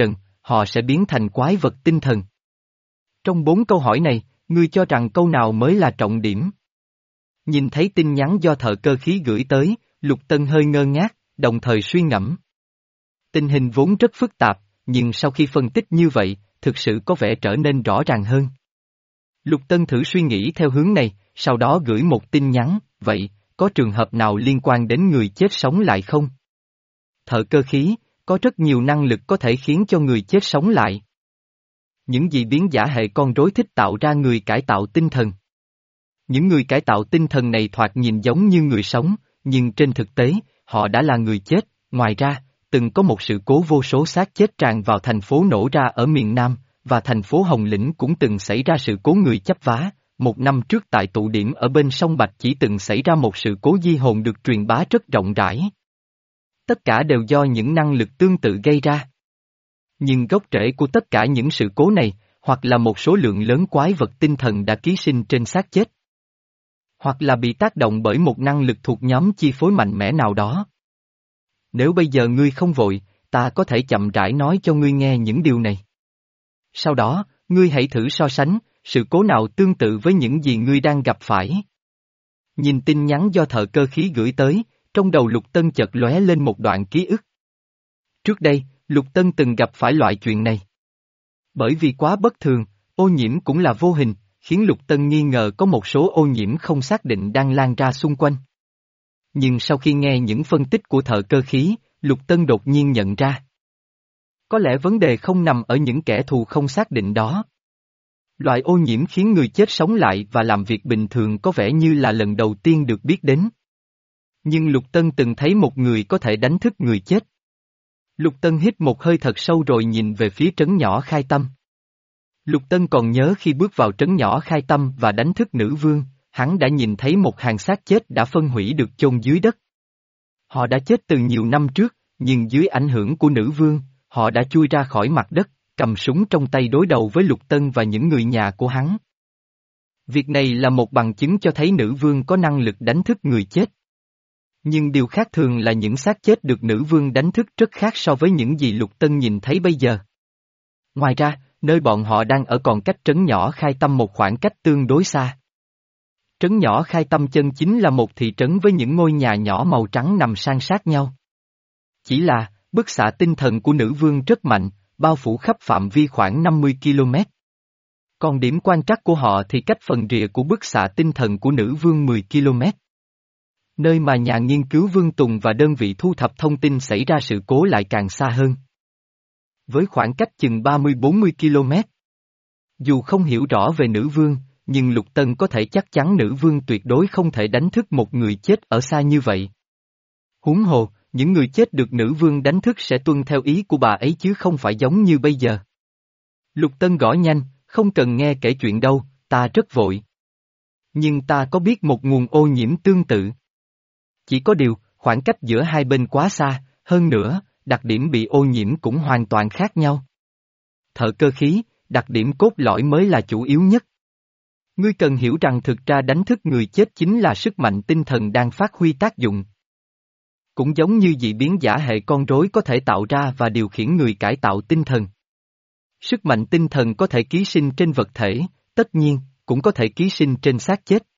Speaker 1: họ sẽ biến thành quái vật tinh thần. Trong bốn câu hỏi này, ngươi cho rằng câu nào mới là trọng điểm? Nhìn thấy tin nhắn do thợ cơ khí gửi tới, Lục Tân hơi ngơ ngác, đồng thời suy ngẫm. Tình hình vốn rất phức tạp, nhưng sau khi phân tích như vậy, thực sự có vẻ trở nên rõ ràng hơn. Lục Tân thử suy nghĩ theo hướng này, sau đó gửi một tin nhắn, vậy, có trường hợp nào liên quan đến người chết sống lại không? Thợ cơ khí, có rất nhiều năng lực có thể khiến cho người chết sống lại. Những dị biến giả hệ con rối thích tạo ra người cải tạo tinh thần. Những người cải tạo tinh thần này thoạt nhìn giống như người sống, nhưng trên thực tế, họ đã là người chết. Ngoài ra, từng có một sự cố vô số xác chết tràn vào thành phố nổ ra ở miền Nam, và thành phố Hồng Lĩnh cũng từng xảy ra sự cố người chấp vá. Một năm trước tại tụ điểm ở bên sông Bạch chỉ từng xảy ra một sự cố di hồn được truyền bá rất rộng rãi. Tất cả đều do những năng lực tương tự gây ra. Nhưng gốc rễ của tất cả những sự cố này, hoặc là một số lượng lớn quái vật tinh thần đã ký sinh trên xác chết, hoặc là bị tác động bởi một năng lực thuộc nhóm chi phối mạnh mẽ nào đó. Nếu bây giờ ngươi không vội, ta có thể chậm rãi nói cho ngươi nghe những điều này. Sau đó, ngươi hãy thử so sánh, sự cố nào tương tự với những gì ngươi đang gặp phải. Nhìn tin nhắn do thợ cơ khí gửi tới, trong đầu Lục Tân chợt lóe lên một đoạn ký ức. Trước đây, Lục Tân từng gặp phải loại chuyện này. Bởi vì quá bất thường, ô nhiễm cũng là vô hình, khiến Lục Tân nghi ngờ có một số ô nhiễm không xác định đang lan ra xung quanh. Nhưng sau khi nghe những phân tích của thợ cơ khí, Lục Tân đột nhiên nhận ra. Có lẽ vấn đề không nằm ở những kẻ thù không xác định đó. Loại ô nhiễm khiến người chết sống lại và làm việc bình thường có vẻ như là lần đầu tiên được biết đến. Nhưng Lục Tân từng thấy một người có thể đánh thức người chết. Lục Tân hít một hơi thật sâu rồi nhìn về phía trấn nhỏ Khai Tâm. Lục Tân còn nhớ khi bước vào trấn nhỏ Khai Tâm và đánh thức nữ vương, hắn đã nhìn thấy một hàng xác chết đã phân hủy được chôn dưới đất. Họ đã chết từ nhiều năm trước, nhưng dưới ảnh hưởng của nữ vương, họ đã chui ra khỏi mặt đất, cầm súng trong tay đối đầu với Lục Tân và những người nhà của hắn. Việc này là một bằng chứng cho thấy nữ vương có năng lực đánh thức người chết. Nhưng điều khác thường là những xác chết được nữ vương đánh thức rất khác so với những gì Lục Tân nhìn thấy bây giờ. Ngoài ra, nơi bọn họ đang ở còn cách trấn nhỏ Khai Tâm một khoảng cách tương đối xa. Trấn nhỏ Khai Tâm chân chính là một thị trấn với những ngôi nhà nhỏ màu trắng nằm san sát nhau. Chỉ là, bức xạ tinh thần của nữ vương rất mạnh, bao phủ khắp phạm vi khoảng năm mươi ki lô mét. Còn điểm quan trắc của họ thì cách phần rìa của bức xạ tinh thần của nữ vương mười ki lô mét. Nơi mà nhà nghiên cứu Vương Tùng và đơn vị thu thập thông tin xảy ra sự cố lại càng xa hơn. Với khoảng cách chừng ba mươi bốn mươi ki lô mét. Dù không hiểu rõ về nữ vương, nhưng Lục Tân có thể chắc chắn nữ vương tuyệt đối không thể đánh thức một người chết ở xa như vậy. Huống hồ, những người chết được nữ vương đánh thức sẽ tuân theo ý của bà ấy chứ không phải giống như bây giờ. Lục Tân gõ nhanh, không cần nghe kể chuyện đâu, ta rất vội. Nhưng ta có biết một nguồn ô nhiễm tương tự. Chỉ có điều, khoảng cách giữa hai bên quá xa, hơn nữa, đặc điểm bị ô nhiễm cũng hoàn toàn khác nhau. Thợ cơ khí, đặc điểm cốt lõi mới là chủ yếu nhất. Ngươi cần hiểu rằng thực ra đánh thức người chết chính là sức mạnh tinh thần đang phát huy tác dụng. Cũng giống như dị biến giả hệ con rối có thể tạo ra và điều khiển người cải tạo tinh thần. Sức mạnh tinh thần có thể ký sinh trên vật thể, tất nhiên, cũng có thể ký sinh trên xác chết.